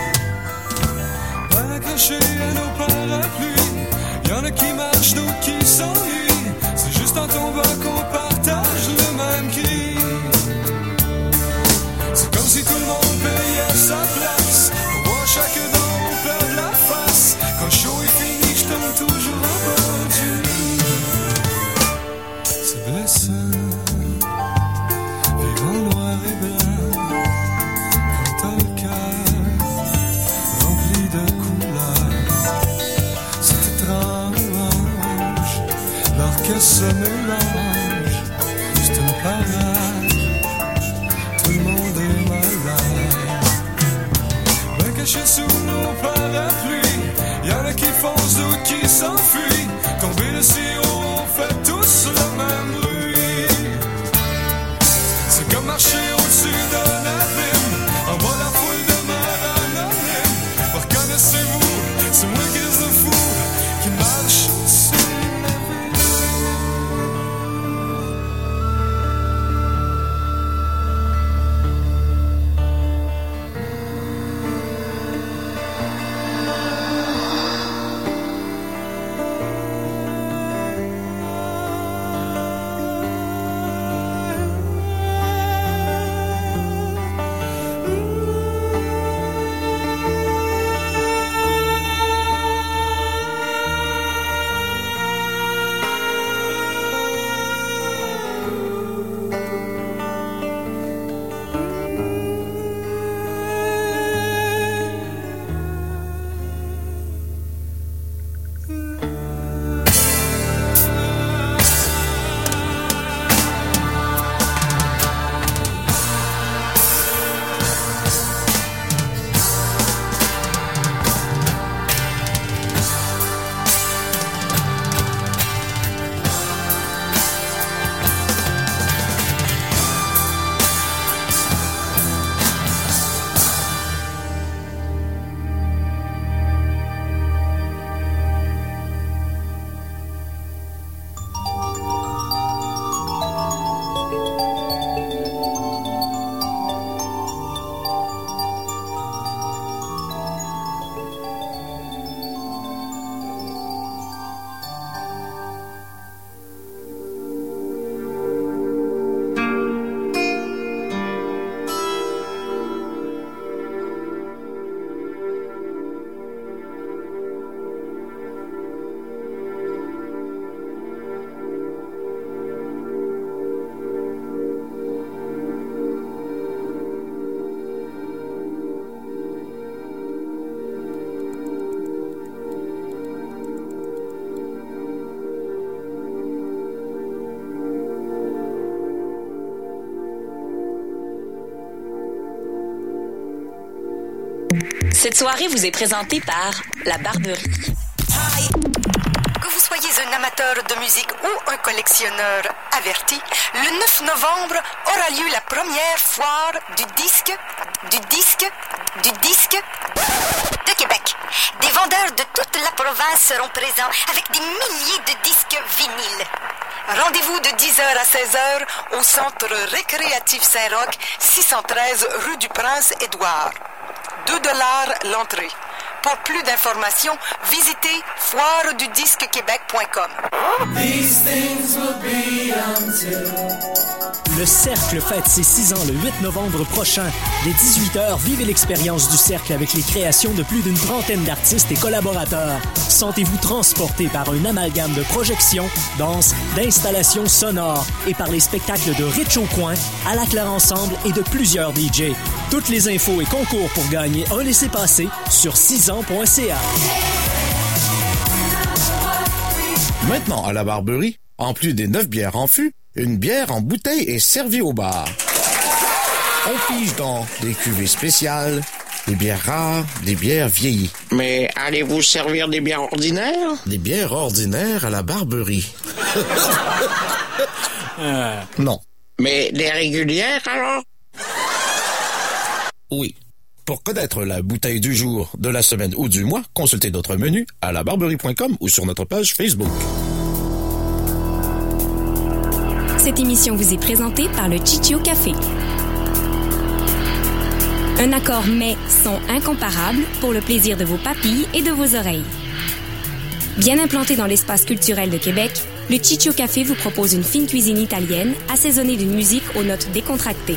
accrochés à nos parapluies. Y'en a qui marchent, d'autres qui s'ennuient. C'est juste en tombant qu'on partage le même cri. C'est comme si tout le monde payait sa place. On voit chaque dent, on perd la face. Quand le show est fini, je tombe toujours en bas du lit. C'est blessant, vivre en noir et blanc. Quand t'as le cœur rempli de couleurs, c'est étrange, l'orchestre se mélange. C'est une parade, tout le monde est malade. Ben cachés sous nos parapluies, y'en a qui foncent, d'autres qui s'enfuient. Tomber de si haut, on fait tous le même bruit. C'est comme marcher au-dessus d'un abîme, en bas la foule demeure anonyme. Reconnaissez-vous, c'est moi qui de fou qui marche sur la ville. Cette soirée vous est présentée par La Barberie. Que vous soyez un amateur de musique ou un collectionneur averti, le neuf novembre aura lieu la première foire du disque, du disque, du disque de Québec. Des vendeurs de toute la province seront présents avec des milliers de disques vinyles. Rendez-vous de dix heures à seize heures au Centre récréatif Saint-Roch, six cent treize rue du Prince-Édouard. deux dollars l'entrée. Pour plus d'informations, visitez foire du disque québec point com. Le Cercle fête ses six ans le huit novembre prochain. Dès dix-huit heures, vivez l'expérience du Cercle avec les créations de plus d'une trentaine d'artistes et collaborateurs. Sentez-vous transporté par un amalgame de projections, danse, d'installations sonores et par les spectacles de Rich au coin, à la Claire Ensemble et de plusieurs D J. Toutes les infos et concours pour gagner un laissez-passer sur six ans point c a. Maintenant, à la Barberie, en plus des neuf bières en fût, une bière en bouteille est servie au bar. On pige dans des cuvées spéciales, des bières rares, des bières vieillies. Mais allez-vous servir des bières ordinaires? Des bières ordinaires à la Barberie. Non. Mais des régulières, alors? Oui. Pour connaître la bouteille du jour, de la semaine ou du mois, consultez notre menu à la barberie point com ou sur notre page Facebook. Cette émission vous est présentée par le Chichio Café. Un accord mets-son incomparable pour le plaisir de vos papilles et de vos oreilles. Bien implanté dans l'espace culturel de Québec, le Chichio Café vous propose une fine cuisine italienne assaisonnée d'une musique aux notes décontractées.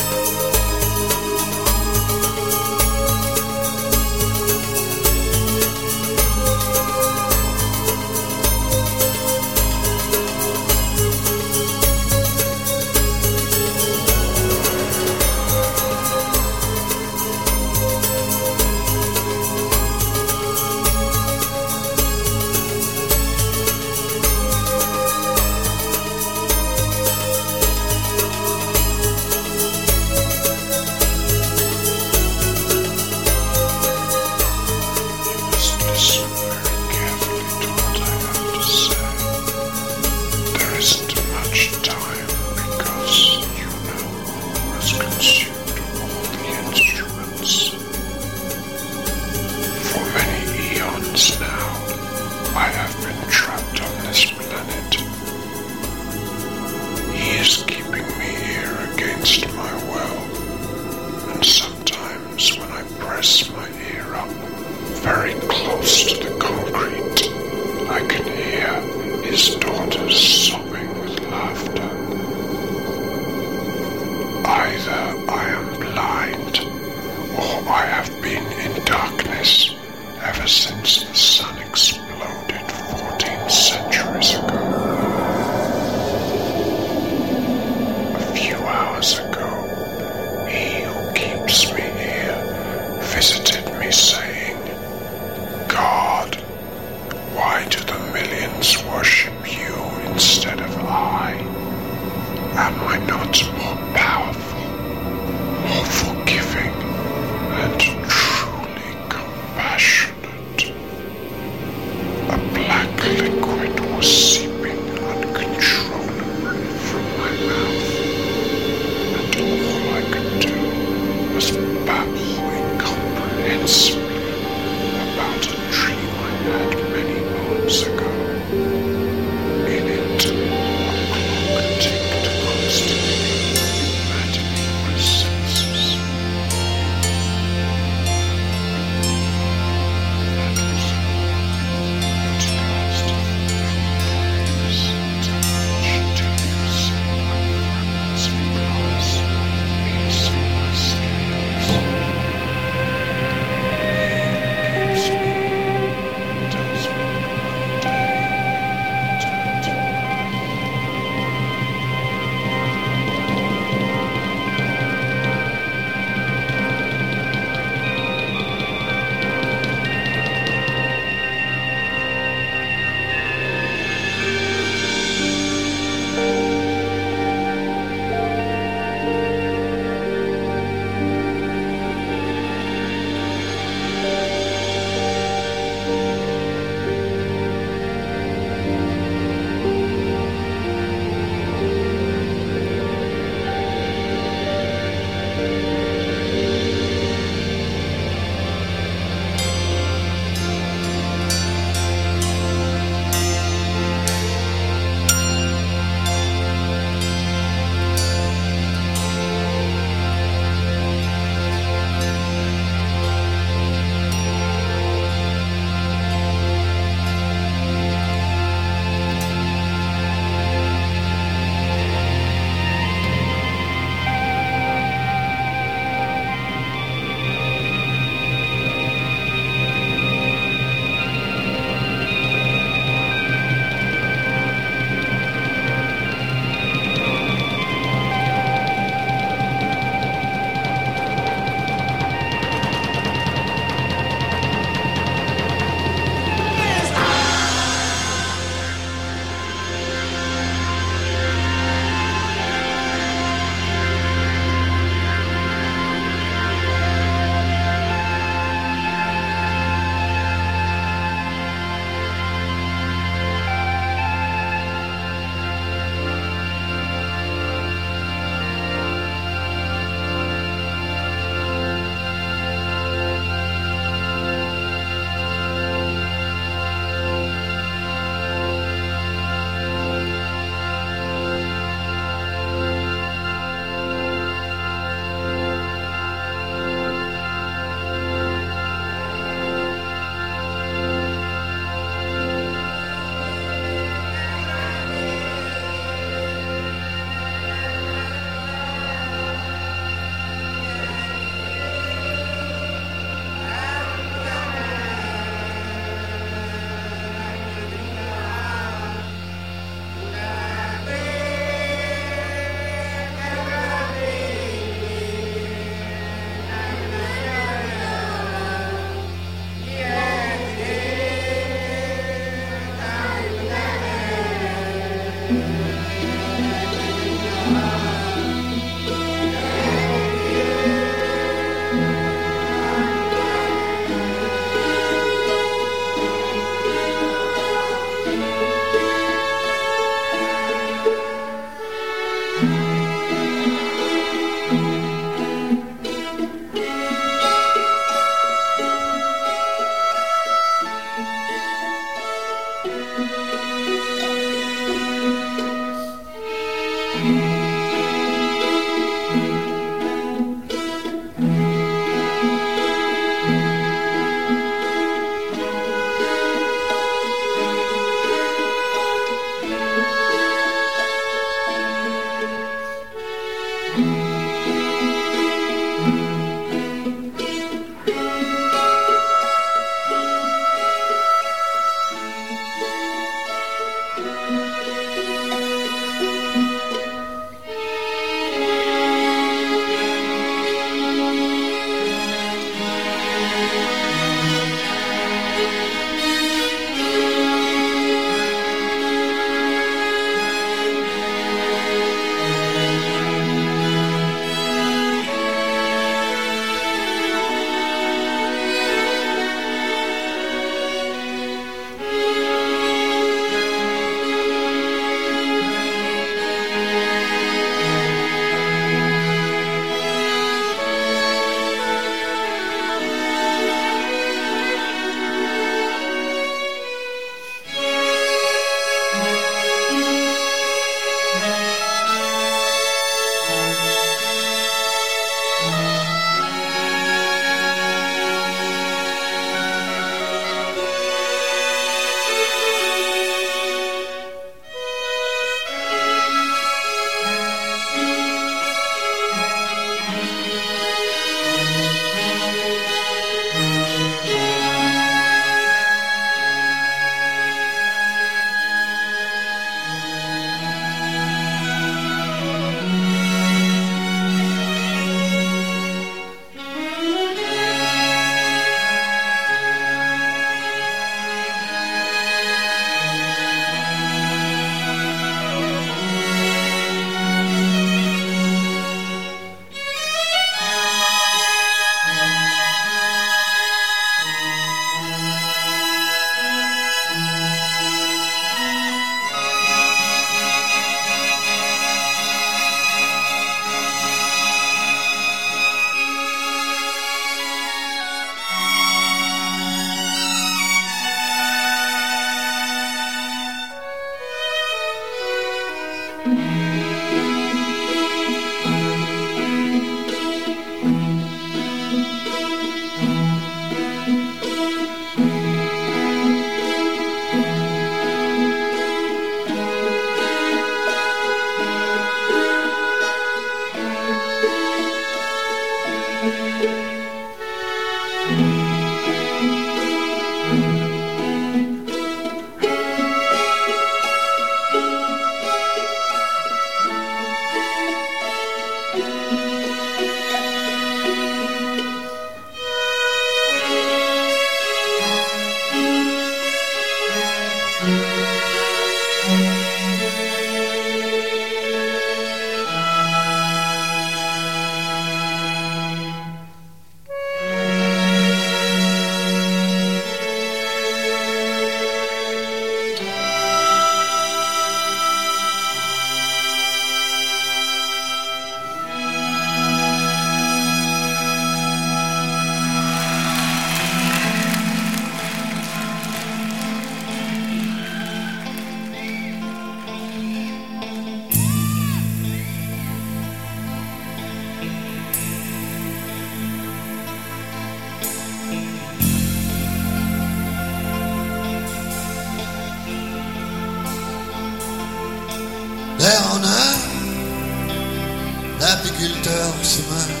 L'air en heure, l'apiculteur se meurt.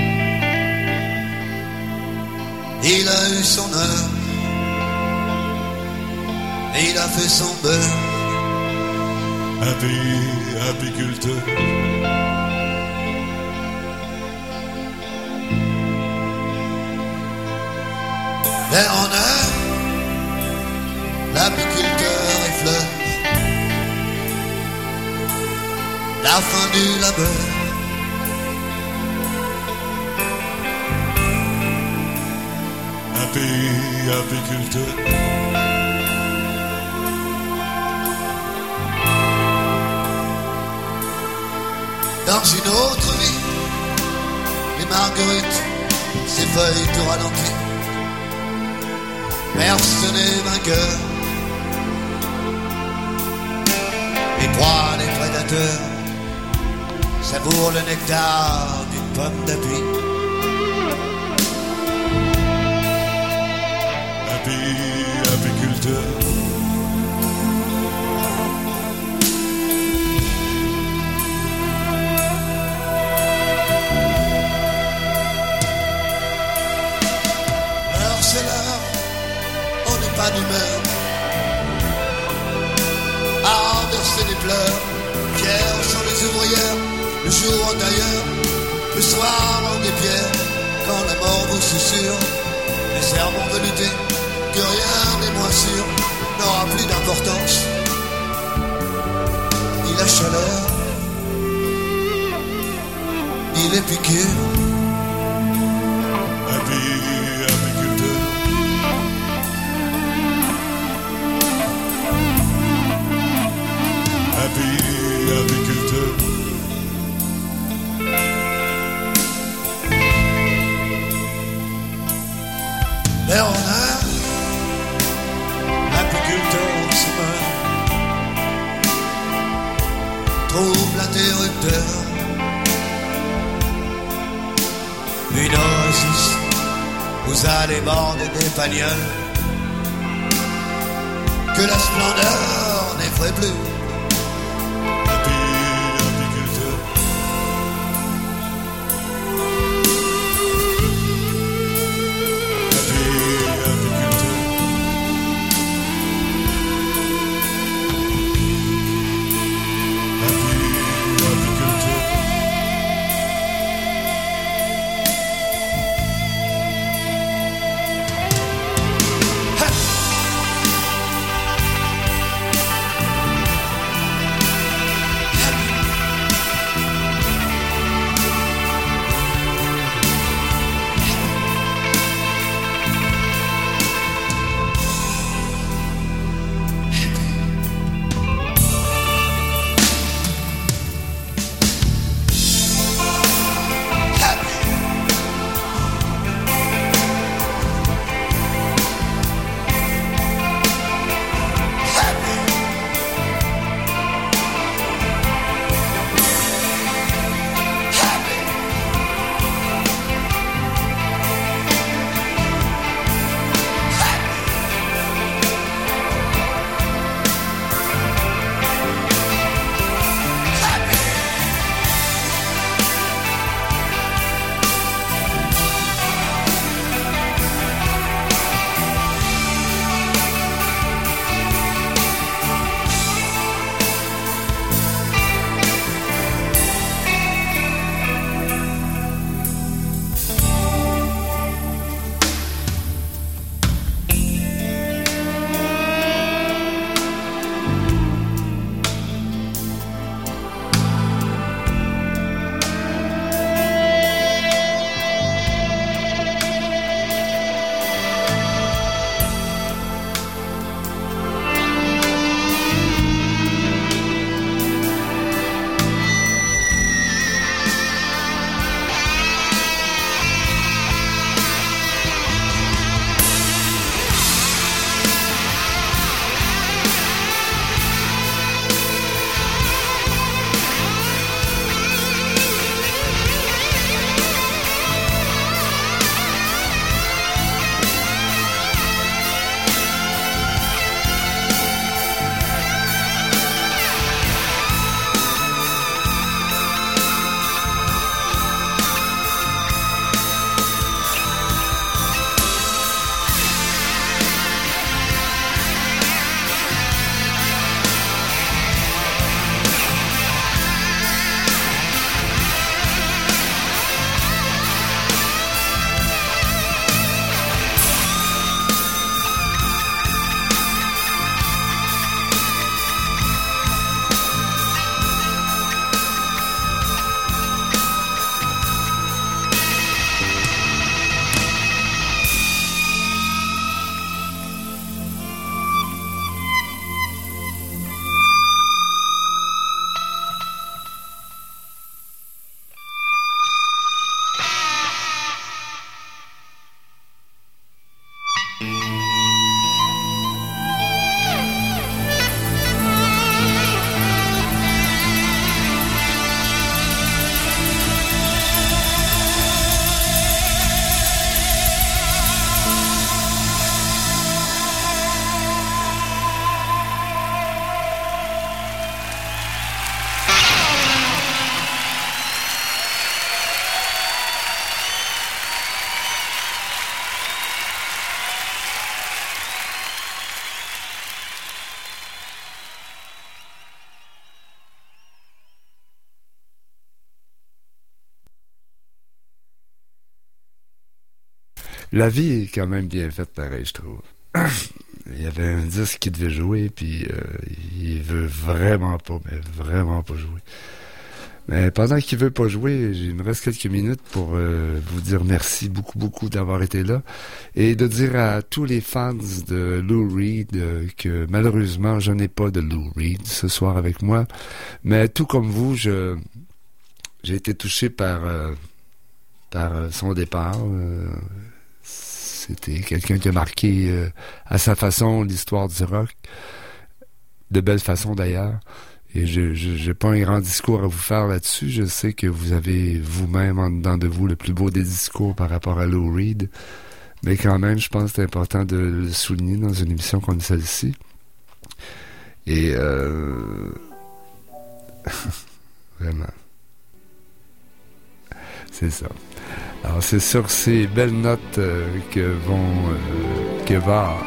Il a eu son heure, et il a fait son beurre. Api, apiculteur. L'air en heure, l'apiculteur effleure la fin du labeur. Api, apiculteur. Dans une autre vie, les marguerites, ces feuilles tout ralenties, personne n'est vainqueur. Les proies des prédateurs savourent le nectar d'une pomme d'api. Api, apiculteur. L'heure c'est l'heure, on n'est pas d'humeur à renverser des pleurs. Pierres sont les ouvrières, le jour en tailleur, le soir en des pierres. Quand la mort vous susurre, les serments de lutter, que rien n'est moins sûr, n'aura plus d'importance, ni la chaleur, ni les piqûres. Api, apiculteur. Api, apiculteur. L'air en heure, l'apiculteur se meurt, trouble interrupteur, une oasis, vous allez border des pagnols, que la splendeur n'effraie plus. Api, apiculteur. la vie est quand même bien faite pareil, je trouve. Il y avait un disque qui devait jouer, puis euh, il veut vraiment pas, mais vraiment pas jouer. Mais pendant qu'il veut pas jouer, il me reste quelques minutes pour euh, vous dire merci beaucoup, beaucoup d'avoir été là et de dire à tous les fans de Lou Reed euh, que malheureusement, je n'ai pas de Lou Reed ce soir avec moi. Mais tout comme vous, je j'ai été touché par, euh, par son départ. Euh, c'était quelqu'un qui a marqué euh, à sa façon l'histoire du rock, de belle façon d'ailleurs. Et je n'ai pas un grand discours à vous faire là-dessus. Je sais que vous avez vous-même en dedans de vous le plus beau des discours par rapport à Lou Reed. Mais quand même, je pense que c'est important de le souligner dans une émission comme celle-ci. Et euh... vraiment. C'est ça. Alors c'est sur ces belles notes euh, que vont euh, que va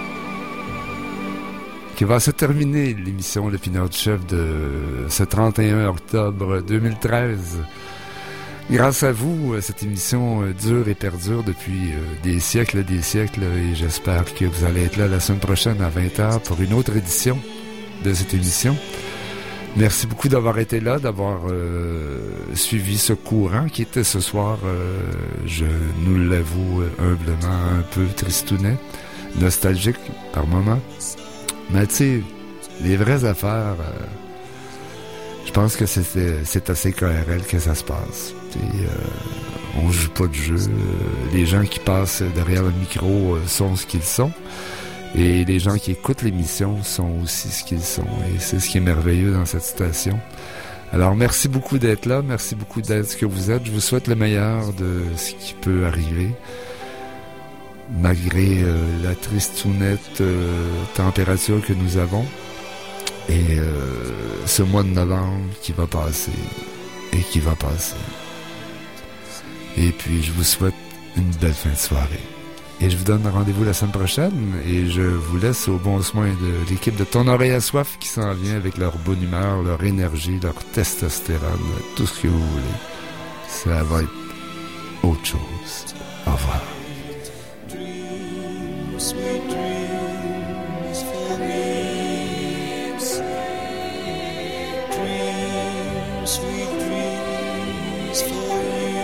que va se terminer l'émission L'Opineur du Chef de ce trente et un octobre deux mille treize. Grâce à vous, cette émission dure et perdure depuis des siècles et des siècles, et j'espère que vous allez être là la semaine prochaine à vingt heures pour une autre édition de cette émission. Merci beaucoup d'avoir été là, d'avoir euh, suivi ce courant qui était ce soir, euh, je nous l'avoue humblement, un peu tristounet, nostalgique par moments. Mais tu sais, les vraies affaires, euh, je pense que c'est, c'est assez K R L que ça se passe. Euh, on joue pas de jeu. Euh, les gens qui passent derrière le micro euh, sont ce qu'ils sont. Et les gens qui écoutent l'émission sont aussi ce qu'ils sont. Et c'est ce qui est merveilleux dans cette station. Alors, merci beaucoup d'être là. Merci beaucoup d'être ce que vous êtes. Je vous souhaite le meilleur de ce qui peut arriver. Malgré euh, la tristounette euh, température que nous avons. Et euh, ce mois de novembre qui va passer. Et qui va passer. Et puis, je vous souhaite une belle fin de soirée. Et je vous donne rendez-vous la semaine prochaine. Et je vous laisse au bon soin de l'équipe de Ton Oreille à Soif qui s'en vient avec leur bonne humeur, leur énergie, leur testostérone, tout ce que vous voulez. Ça va être autre chose. Au revoir. Sweet dreams for me. Dreams, sweet dreams for you.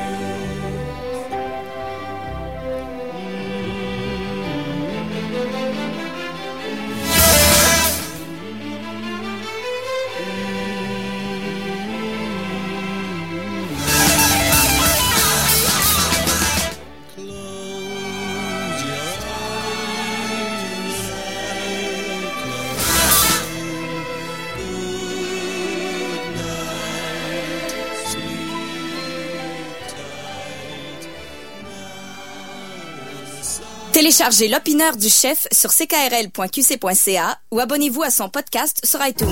Téléchargez l'Opineur du Chef sur c k r l point q c point c a ou abonnez-vous à son podcast sur iTunes.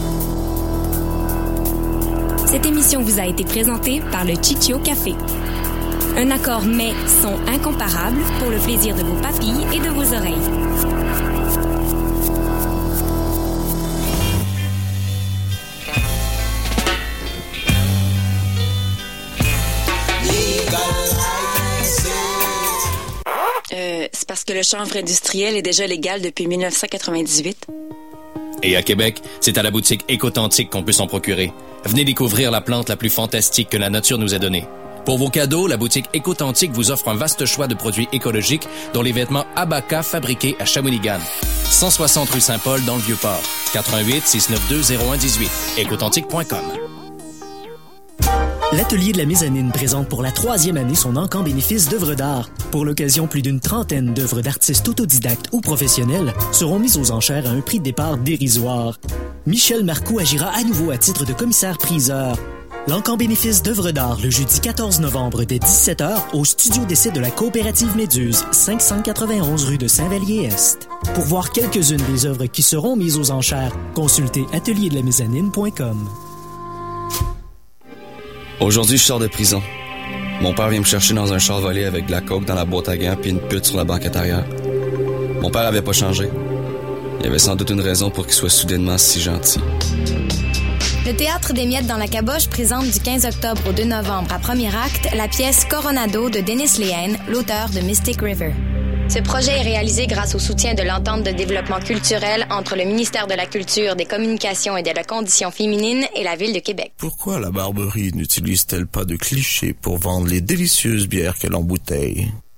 Cette émission vous a été présentée par le Chichio Café. Un accord mets-son incomparable pour le plaisir de vos papilles et de vos oreilles. Euh, c'est parce que le chanvre industriel est déjà légal depuis dix-neuf cent quatre-vingt-dix-huit. Et à Québec, c'est à la boutique Écotantique qu'on peut s'en procurer. Venez découvrir la plante la plus fantastique que la nature nous a donnée. Pour vos cadeaux, la boutique Écotantique vous offre un vaste choix de produits écologiques, dont les vêtements Abaca fabriqués à Shawinigan. cent soixante rue Saint-Paul dans le Vieux-Port. quatre un huit, six neuf deux, zéro un un huit. écotantique point com. L'Atelier de la Mezzanine présente pour la troisième année son encamp bénéfice d'œuvres d'art. Pour l'occasion, plus d'une trentaine d'œuvres d'artistes autodidactes ou professionnels seront mises aux enchères à un prix de départ dérisoire. Michel Marcoux agira à nouveau à titre de commissaire-priseur. L'encamp bénéfice d'œuvres d'art le jeudi quatorze novembre dès dix-sept heures au studio d'essai de la coopérative Méduse, cinq cent quatre-vingt-onze rue de Saint-Vallier-Est. Pour voir quelques-unes des œuvres qui seront mises aux enchères, consultez atelier de la mezzanine point com. Aujourd'hui, je sors de prison. Mon père vient me chercher dans un char volé avec de la coke dans la boîte à gants puis une pute sur la banquette arrière. Mon père avait pas changé. Il y avait sans doute une raison pour qu'il soit soudainement si gentil. Le Théâtre des Miettes dans la Caboche présente du quinze octobre au deux novembre à premier acte la pièce Coronado de Dennis Lehane, l'auteur de Mystic River. Ce projet est réalisé grâce au soutien de l'entente de développement culturel entre le ministère de la Culture, des Communications et de la Condition féminine et la Ville de Québec. Pourquoi la Barberie n'utilise-t-elle pas de clichés pour vendre les délicieuses bières qu'elle embouteille?